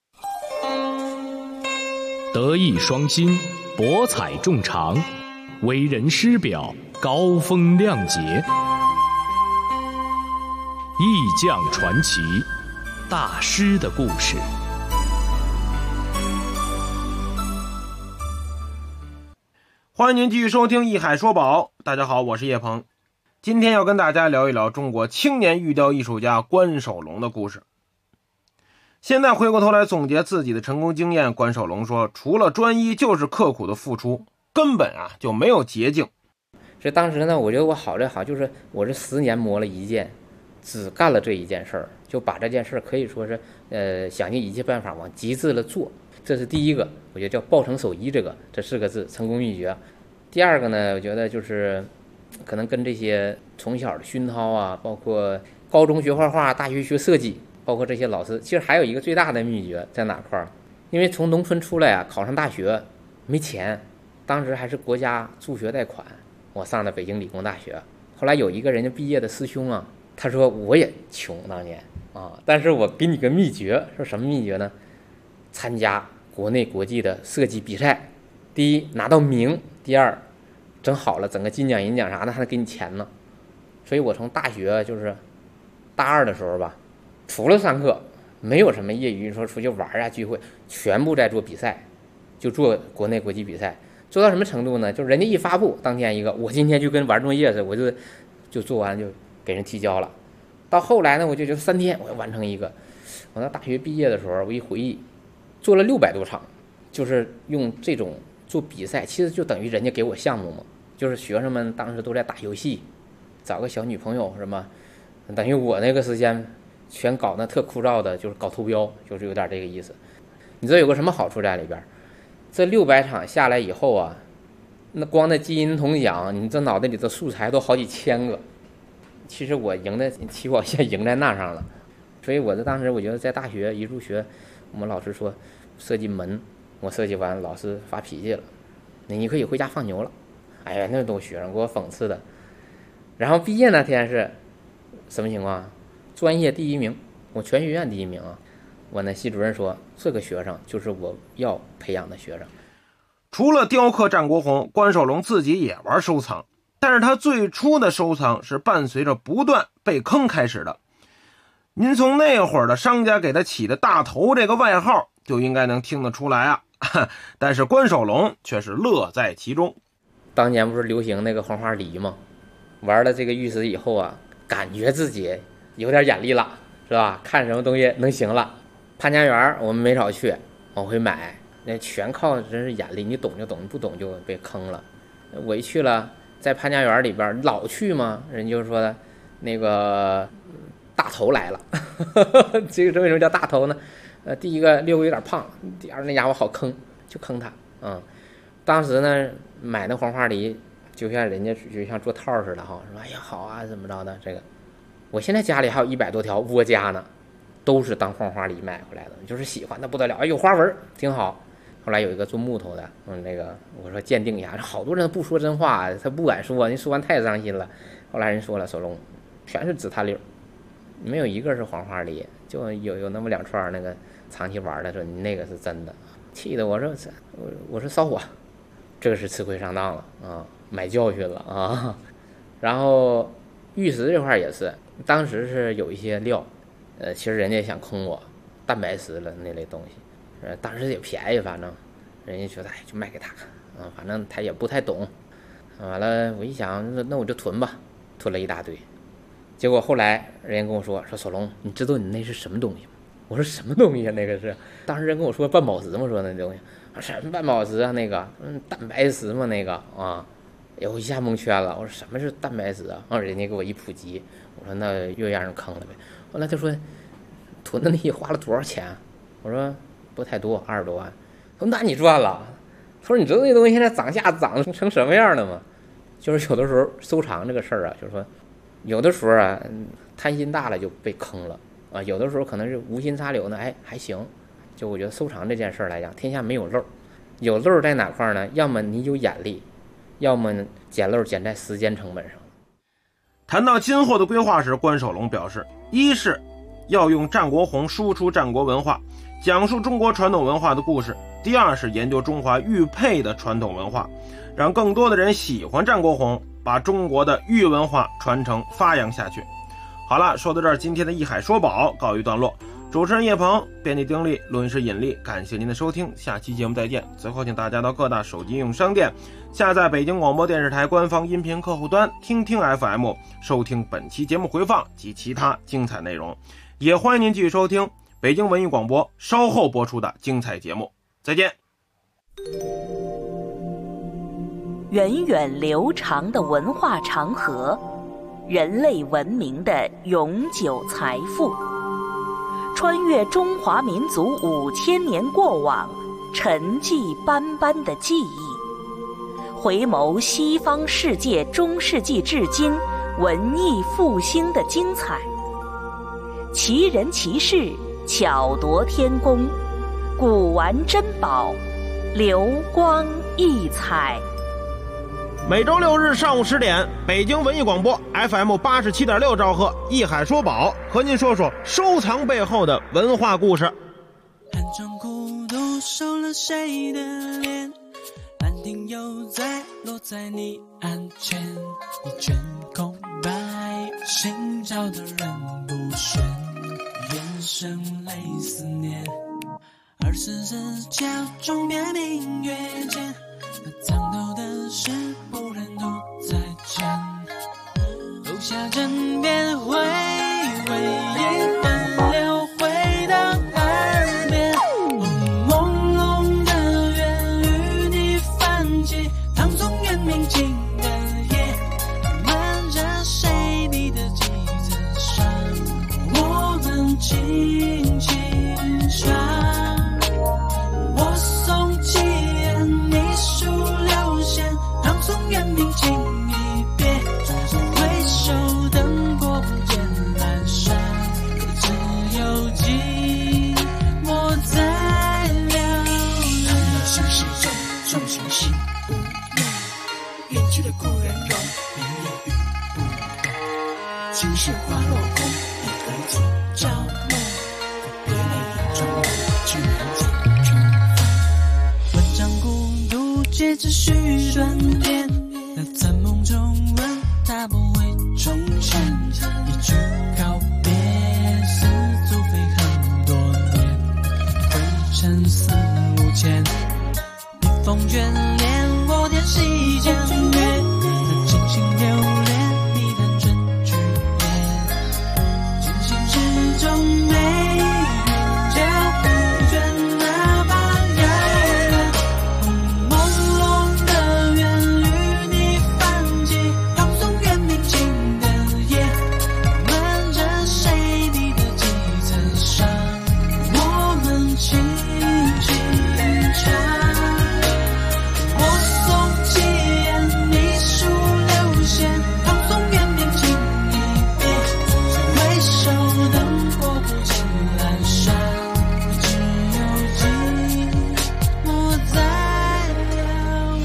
德艺双馨，博采众长，为人师表，高风亮节，艺匠传奇，大师的故事。 欢迎您继续收听艺海说宝。大家好，我是叶鹏。今天要跟大家聊一聊中国青年玉雕艺术家关守龙的故事。现在回过头来总结自己的成功经验，关守龙说，除了专一就是刻苦的付出，根本就没有捷径。 所以当时呢，我觉得我好就是我这10年磨了一件，只干了这一件事儿，就把这件事儿可以说是想尽一切办法往极致了做。这是第一个，我觉得叫抱成手艺，这4个字成功秘诀。第二个呢，我觉得就是可能跟这些从小的熏陶啊，包括高中学画画，大学学设计，包括这些老师，其实还有一个最大的秘诀在哪块儿？因为从农村出来考上大学没钱，当时还是国家助学贷款， 我上的北京理工大学。后来有一个人家毕业的师兄啊，他说我也穷当年啊，但是我给你个秘诀，说什么秘诀呢？参加国内国际的设计比赛，第一拿到名，第二整好了整个金奖银奖啥的还给你钱呢。所以我从大学就是大二的时候吧，除了上课没有什么业余说出去玩啊聚会，全部在做比赛，就做国内国际比赛。做到什么程度呢？就人家一发布当天一个，我今天就跟玩作业似的，我就做完就给人提交了。到后来呢，我就3天我要完成一个。我到大学毕业的时候，我一回忆，做了600多场，就是用这种做比赛，其实就等于人家给我项目嘛，就是学生们当时都在打游戏，找个小女朋友什么，等于我那个时间全搞那特枯燥的，就是搞投标，就是有点这个意思。你知道有个什么好处在里边？这600场下来以后啊，那光那金银铜奖，你这脑袋里的素材都好几千个。其实我赢的起跑线赢在那上了，所以我当时我觉得在大学一入学，我们老师说设计门，我设计完老师发脾气了，你可以回家放牛了。哎呀，那都学生给我讽刺的。然后毕业那天是什么情况？专业第1名，我全学院第1名啊！我那系主任说，这个学生就是我要培养的学生。 除了雕刻战国红，关守龙自己也玩收藏，但是他最初的收藏是伴随着不断被坑开始的。您从那会儿的商家给他起的大头这个外号就应该能听得出来啊，但是关守龙却是乐在其中。 当年不是流行那个黄花梨吗？玩了这个玉石以后啊，感觉自己有点眼力了，是吧？看什么东西能行了。潘家园我们没少去，往回买，那全靠真是眼力，你懂就懂，你不懂就被坑了。我一去了，在潘家园里边老去嘛，人就说的那个大头来了。这个为什么叫大头呢？第一个六个有点胖，第二那家伙好坑，就坑他。当时呢买那黄花梨，就像人家就像做套似的哈，说哎呀好啊怎么着的。这个我现在家里还有100多条窝家呢，都是当黄花梨买回来的，就是喜欢的不得了，有花纹挺好。后来有一个做木头的，那个我说鉴定一下，好多人不说真话，他不敢说，人说完太伤心了。后来人说了，守龙全是紫檀柳，没有一个是黄花梨，就有那么2串那个长期玩的，说你那个是真的，气得我说烧火，这个是吃亏上当了啊，买教训了啊。然后玉石这块也是，当时是有一些料，其实人家也想坑我，蛋白石了那类东西。当时也便宜，反正人家觉得就卖给他，反正他也不太懂。完了，我一想，那我就囤吧，囤了一大堆。结果后来人家跟我说守龙，你知道你那是什么东西吗？我说什么东西啊？那个是当时人跟我说半宝石嘛，说那东西什么半宝石啊？那个蛋白石嘛，那个啊，我一下蒙圈了。我说什么是蛋白石啊？人家给我一普及，我说那又让人坑了呗。后来他说囤的那些花了多少钱？我说不太多，20多万。他说那你赚了。他说你知道那东西现在涨价涨成什么样了吗？就是有的时候收藏这个事儿啊，就是说有的时候啊贪心大了就被坑了啊，有的时候可能是无心插柳呢，还行。就我觉得收藏这件事儿来讲，天下没有漏，有漏在哪块呢？要么你有眼力，要么捡漏捡在时间成本上。 谈到今后的规划时，关守龙表示，一是要用战国红输出战国文化，讲述中国传统文化的故事；第二是研究中华玉佩的传统文化，让更多的人喜欢战国红，把中国的玉文化传承发扬下去。好了，说到这儿，今天的一海说宝告一段落。主持人叶鹏，编辑丁力，录音师尹力，感谢您的收听，下期节目再见。最后请大家到各大手机应用商店下载北京广播电视台官方音频客户端听听 FM， 收听本期节目回放及其他精彩内容。也欢迎您继续收听北京文艺广播稍后播出的精彩节目。再见。 源远流长的文化长河，人类文明的永久财富，穿越中华民族5000年过往，沉寂斑斑的记忆，回眸西方世界中世纪至今文艺复兴的精彩，奇人奇事，巧夺天工，古玩珍宝，流光溢彩。 每周6日上午10点，北京文艺广播 FM 87.6兆赫，艺海说宝和您说说收藏背后的文化故事。 寒窗孤独收了谁的脸，兰亭又在落在你案前，一卷空白，寻找的人不选，眼神泪思念，24时假装别明月间，那藏头的事不忍独在前，留下枕边回味一分流回到耳边，朦胧的缘与你泛起，唐宋元明清的夜，漫着谁你的几层纱，我们轻轻唱，我送起你数流线，唐宋元明清一别，回首灯火不见阑珊，只有寂寞在寥寥。相识中重情心无言，远去的故人容明夜雨不断，青石花落空，一而今朝暮，别泪眼中人，去难解春帆。文章孤独皆只须断片，那残梦中问他不会重现，一句告别似足飞很多年，灰尘四五千，笔锋眷恋我点细江月，那静心流连你的真句言，清醒之中没人叫不倦，哪怕遥远，朦胧的缘与你泛起，唐宋元明清的夜，漫着谁你的几层纱，我们轻轻唱，我送起你数流线，唐宋元明清一别，回首灯火不见阑珊，只有寂寞在寥寥。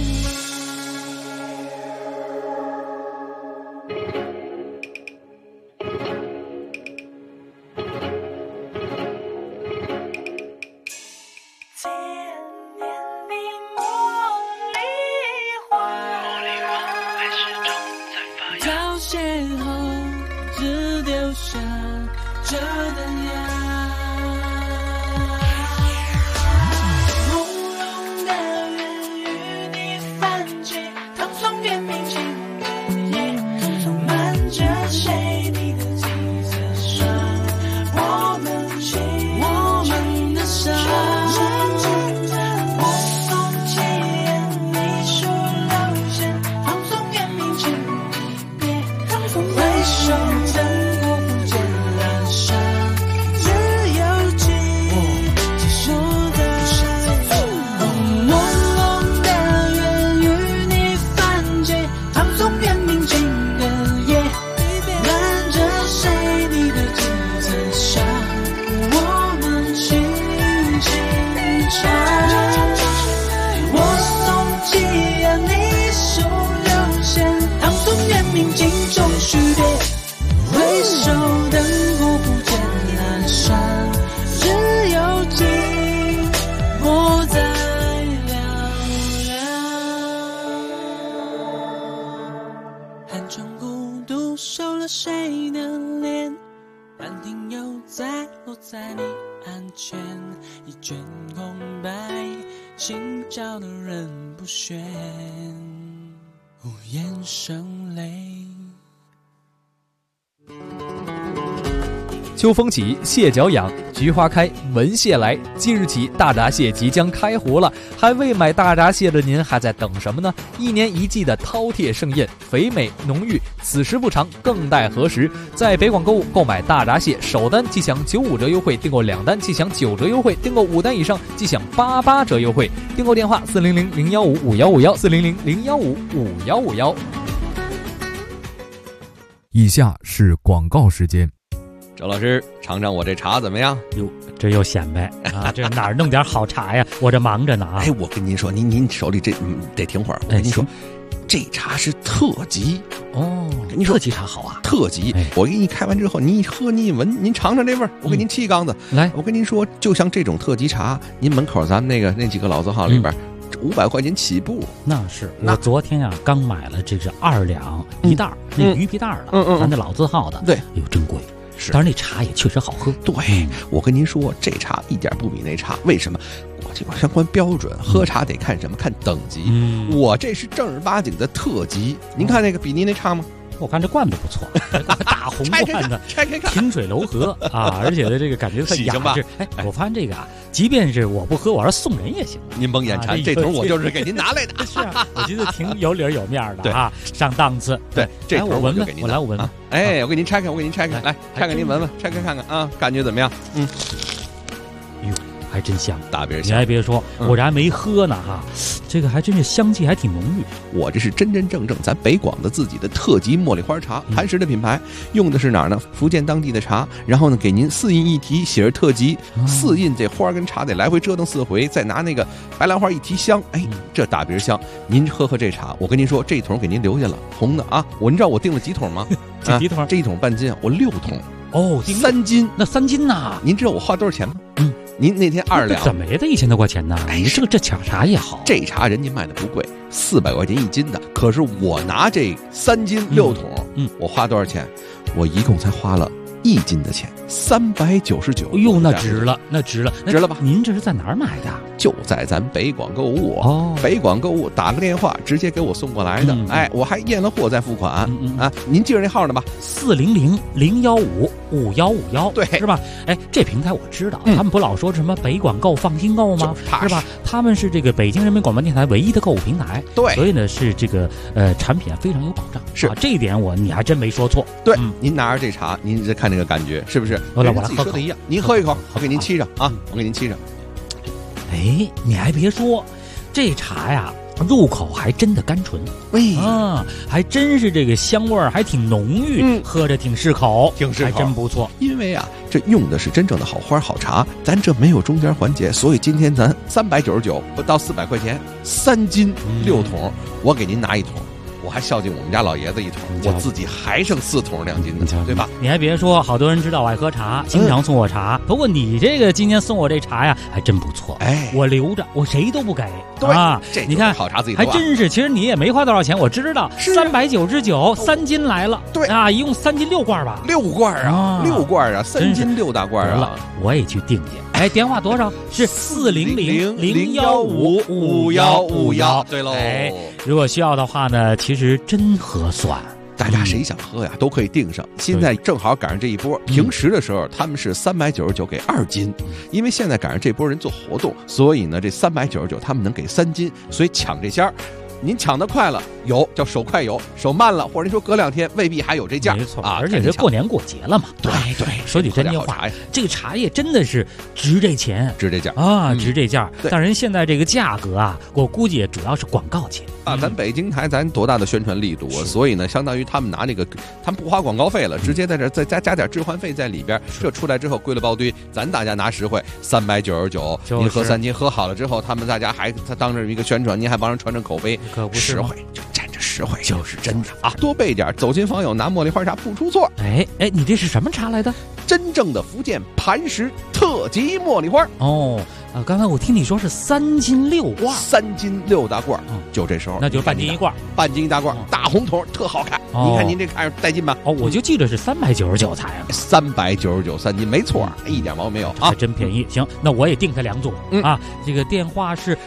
千年你茉莉花，还是种才发芽，凋谢后只丢下这灯芽，朦胧的缘与你泛起，唐宋元明清的夜，漫着谁你的几层纱，我们情我们的伤，我送起你数流线，唐宋元明清一别，回首灯火不见阑珊，只有寂寞在朦胧的缘与你泛起，唐宋元明清的夜，漫着谁你的几层纱，我们轻轻唱，我送起你数流线，唐宋元明清终须别，回首灯火不见阑珊，只有寂寞在寥寥。寒窗孤独收了谁的脸，兰亭又在落在你案前，一卷空白，寻找的人不选，无言声泪。 秋风起，蟹脚痒，菊花开，闻蟹来。即日起，大闸蟹即将开活了，还未买大闸蟹的您还在等什么呢？一年一季的饕餮盛宴，肥美浓郁，此时不长，更待何时？在北广购物购买大闸蟹，首单即享95折优惠，订购2单即享9折优惠，订购5单以上即享88折优惠。订购电话400-015-5151，400-015-5151。 以下是广告时间。 周老师，尝尝我这茶怎么样？ 哟，这又显摆啊！这哪儿弄点好茶呀？我这忙着呢啊！ 哎，我跟您说，您手里这得停会儿。我跟您说， 这茶是特级哦。 跟你说， 特级茶好啊， 特级。我给你开完之后，你一喝你一闻，您尝尝这味儿。我给您沏一缸子。 来， 我跟您说，就像这种特级茶，您门口咱们那几个老字号里边，500块钱起步。 那是我昨天呀刚买了这是2两一袋那鱼皮袋的，咱那老字号的。 对， 哎呦真贵。当然那茶也确实好喝。 对，我跟您说，这茶一点不比那茶。为什么？我这个相关标准，喝茶得看什么？看等级。我这是正儿八经的特级。您看那个比您那差吗？ 我看这罐子不错，大红罐子， 拆开看， 清水楼河啊，而且的这个感觉很雅致。哎，我发现这个啊，即便是我不喝，我要送人也行。 您甭眼馋，这桶我就是给您拿来的。 是啊，我觉得挺有理有面的啊，上档次。 对，这我闻闻，我来我闻闻。 哎，我给您拆开，来拆开您闻闻，拆开看看啊，感觉怎么样？ 哟，还真香， 大别香。 你还别说，我这还没喝呢哈，这个还真是香气还挺浓郁。 我这是真正咱北广的自己的特级茉莉花茶，磐石的品牌，用的是哪儿呢？福建当地的茶，然后呢给您4印一提，写着特级，4印这花跟茶得来回折腾4回，再拿那个白兰花一提香，哎，这大别香。您喝这茶，我跟您说，这一桶给您留下了，红的啊。您知道我订了几桶吗？ 几桶？ 这一桶半斤，我6桶。 哦 ，3斤， 那3斤呐？ 您知道我花多少钱吗？您那天2两， 怎么也得1000多块钱呢？哎，这茶也好， 这茶人家卖的不贵，400块钱1斤的。可是我拿这3斤6桶，我花多少钱？我一共才花了1斤的钱，399。 哎呦，那值了，值了吧？您这是在哪儿买的？ 就在咱北广购物北广购物打个电话直接给我送过来的。哎，我还验了货再付款啊。您记着那号呢吧 ？400-015-5151，对，是吧？哎，这平台我知道，他们不老说什么北广购、放心购吗？是吧？他们是这个北京人民广播电台唯一的购物平台， 对， 所以呢是这个产品非常有保障。 是这一点你还真没说错。 对，您拿着这茶，您再看这个感觉是不是？ 我来自己说的一样，您喝一口，我给您沏上啊，我给您沏上。 哎，你还别说，这茶呀，入口还真的甘醇，还真是这个香味儿还挺浓郁，喝着挺适口，还真不错。 因为啊，这用的是真正的好花好茶，咱这没有中间环节，所以今天咱399不到400块钱，3斤6桶，我给您拿一桶。我还孝敬我们家老爷子一桶，我自己还剩4桶2斤的，对吧？ 你还别说，好多人知道我爱喝茶，经常送我茶。不过你这个今天送我这茶呀，还真不错。哎，我留着，我谁都不给。 对啊，你看好茶自己还真是。其实你也没花多少钱，我知道，399，3斤来了。 对啊，一共3斤6罐吧 ？6罐啊，6罐啊，3斤6大罐啊！ 我也去订去。哎，电话多少？是400-015-5151。 对喽。 哎，如果需要的话呢，其实真合算。 大家谁想喝呀，都可以订上。现在正好赶上这一波，平时的时候他们是399给2斤，因为现在赶上这波人做活动，所以呢这399他们能给3斤，所以抢这价。您抢得快了，有叫手快有，手慢了，或者您说隔2天未必还有这价。 没错啊，而且这过年过节了嘛。 对， 说句真心话，这个茶叶真的是值这钱， 值这价啊，值这价。但人现在这个价格啊，我估计也主要是广告钱啊。咱北京台咱多大的宣传力度啊，所以呢，相当于他们拿那个，他们不花广告费了，直接在这再加点置换费在里边，这出来之后归了包堆，咱大家拿实惠，399，您喝3斤，喝好了之后，他当着一个宣传，您还帮人传传口碑。 可不是实惠，就沾着实惠，就是真的啊！多备点，走亲访友拿茉莉花茶不出错。 哎，你这是什么茶来的？ 真正的福建磐石特级茉莉花。 哦，刚才我听你说是3斤6罐 ，3斤6大罐，就这时候， 那就是半斤1罐， 半斤1大罐，大红桶，特好看。你看您这看着带劲吧？ 哦，我就记得是399才 399 3斤，没错，一点毛病没有啊， 还真便宜。行，那我也订它2组啊。这个电话是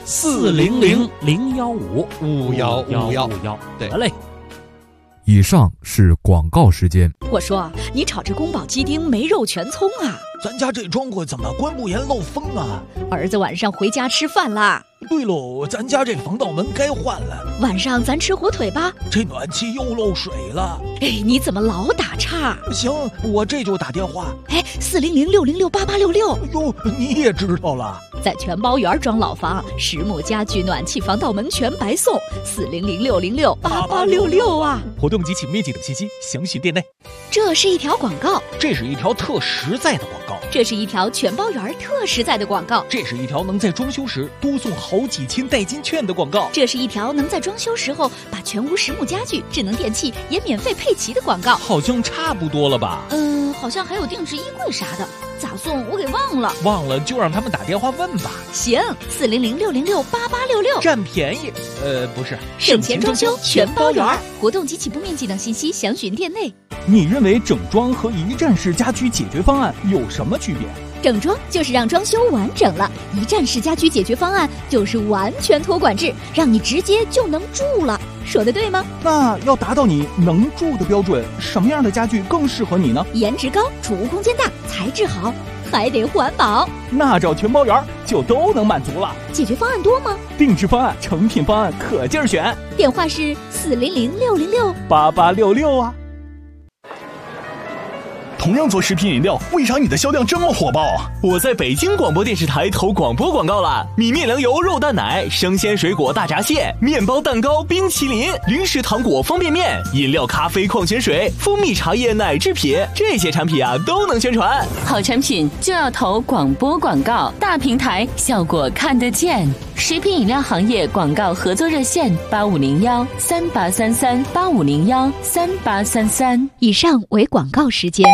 400-015-5151， 对， 得嘞。 以上是广告时间。 我说，你炒这宫保鸡丁没肉全葱啊？ 咱家这窗户怎么关不严漏风啊？ 儿子晚上回家吃饭啦。 对喽，咱家这防盗门该换了。 晚上咱吃火腿吧。 这暖气又漏水了。 哎，你怎么老打岔？ 行，我这就打电话。 哎，400-606-8866。 哟，你也知道了？ 在全包园装老房，实木家具、暖气、防盗门全白送，400-606-8866啊！ 活动及其面积等信息详询店内。 这是一条广告， 这是一条特实在的广告， 这是一条全包园特实在的广告， 这是一条能在装修时多送好几千代金券的广告， 这是一条能在装修时候把全屋实木家具、智能电器也免费配齐的广告。 好像差不多了吧？ 好像还有定制衣柜啥的，咋送我给忘了。 忘了就让他们打电话问吧。 行，400-606-8866， 占便宜。不是， 省钱装修全包圆。活动及起步面积等信息详询店内。 你认为整装和一站式家居解决方案有什么区别？ 整装就是让装修完整了，一站式家居解决方案就是完全托管制，让你直接就能住了。说的对吗？ 那要达到你能住的标准，什么样的家具更适合你呢？ 颜值高，储物空间大，材质好，还得环保。 那找全包园就都能满足了。 解决方案多吗？ 定制方案、成品方案可劲儿选。 电话是 400-606-8866啊。 同样做食品饮料，为啥你的销量这么火爆？我在北京广播电视台投广播广告了，米面粮油肉蛋奶、生鲜水果大闸蟹、面包蛋糕、冰淇淋、零食糖果方便面、饮料咖啡矿泉水、蜂蜜茶叶奶制品，这些产品啊都能宣传。 好产品就要投广播广告，大平台效果看得见。食品饮料行业广告合作热线8501-3833-8501-3833。 以上为广告时间。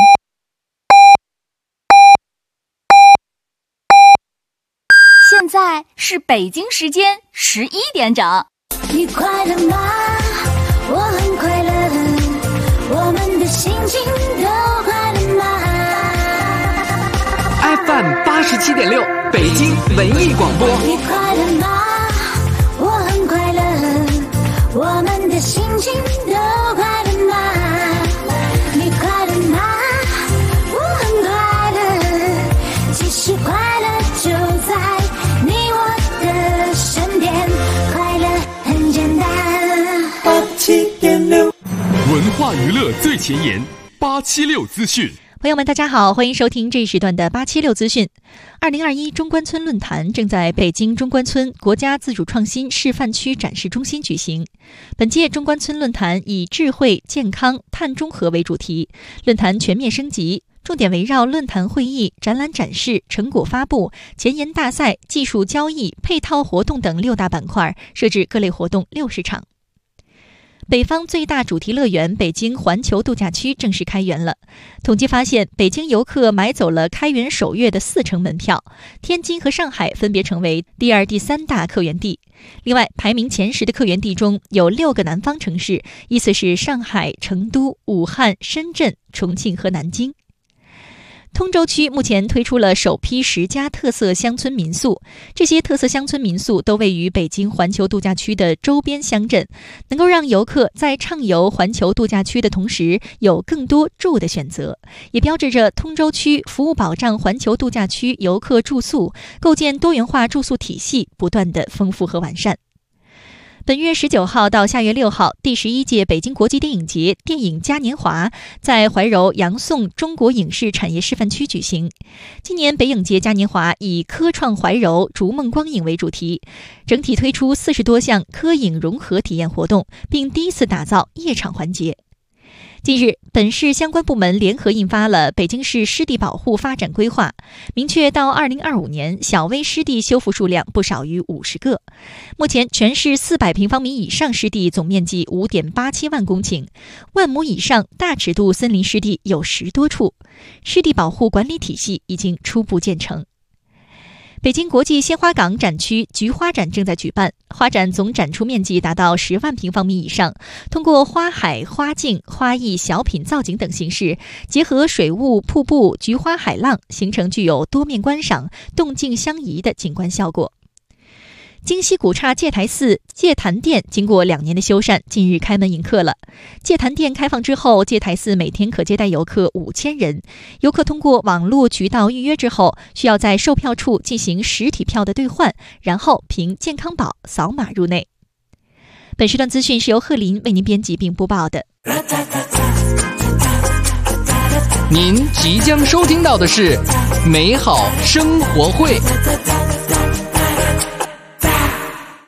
现在是北京时间11点整。 你快乐吗？我很快乐，我们的心情都快乐吗 ？FM 87.6，北京文艺广播。 你快乐吗？我很快乐，我们的心情都快乐吗？你快乐吗？我很快乐，其实快乐就在你我的身边，快乐很简单。 87.6，文化娱乐最前沿，876资讯。 朋友们，大家好，欢迎收听这一时段的876资讯。2021中关村论坛正在北京中关村国家自主创新示范区展示中心举行。本届中关村论坛以智慧、健康、碳中和为主题，论坛全面升级，重点围绕论坛会议、展览展示、成果发布、前沿大赛、技术交易、配套活动等6大板块，设置各类活动60场。北方最大主题乐园北京环球度假区正式开园了。统计发现，北京游客买走了开园首月的40%门票，天津和上海分别成为第2、第3大客源地。另外，排名前10的客源地中有6个南方城市，依次是上海、成都、武汉、深圳、重庆和南京。通州区目前推出了首批10家特色乡村民宿，这些特色乡村民宿都位于北京环球度假区的周边乡镇，能够让游客在畅游环球度假区的同时有更多住的选择，也标志着通州区服务保障环球度假区游客住宿、构建多元化住宿体系不断的丰富和完善。本月19号到下月6号，第11届北京国际电影节电影嘉年华在怀柔杨宋中国影视产业示范区举行。今年北影节嘉年华以科创怀柔逐梦光影为主题，整体推出40多项科影融合体验活动，并第一次打造夜场环节。近日，本市相关部门联合印发了北京市湿地保护发展规划，明确到2025年小微湿地修复数量不少于50个。目前全市400平方米以上湿地总面积 5.87万公顷，10000亩以上大尺度森林湿地有10多处，湿地保护管理体系已经初步建成。北京国际鲜花港展区菊花展正在举办，花展总展出面积达到10万平方米以上，通过花海、花径、花艺、小品造景等形式，结合水雾、瀑布、菊花海浪，形成具有多面观赏、动静相宜的景观效果。京西古刹戒台寺戒坛殿经过2年的修缮，近日开门迎客了。戒坛殿开放之后，戒台寺每天可接待游客5000人。游客通过网络渠道预约之后，需要在售票处进行实体票的兑换，然后凭健康宝扫码入内。本时段资讯是由贺林为您编辑并播报的。 您即将收听到的是美好生活会。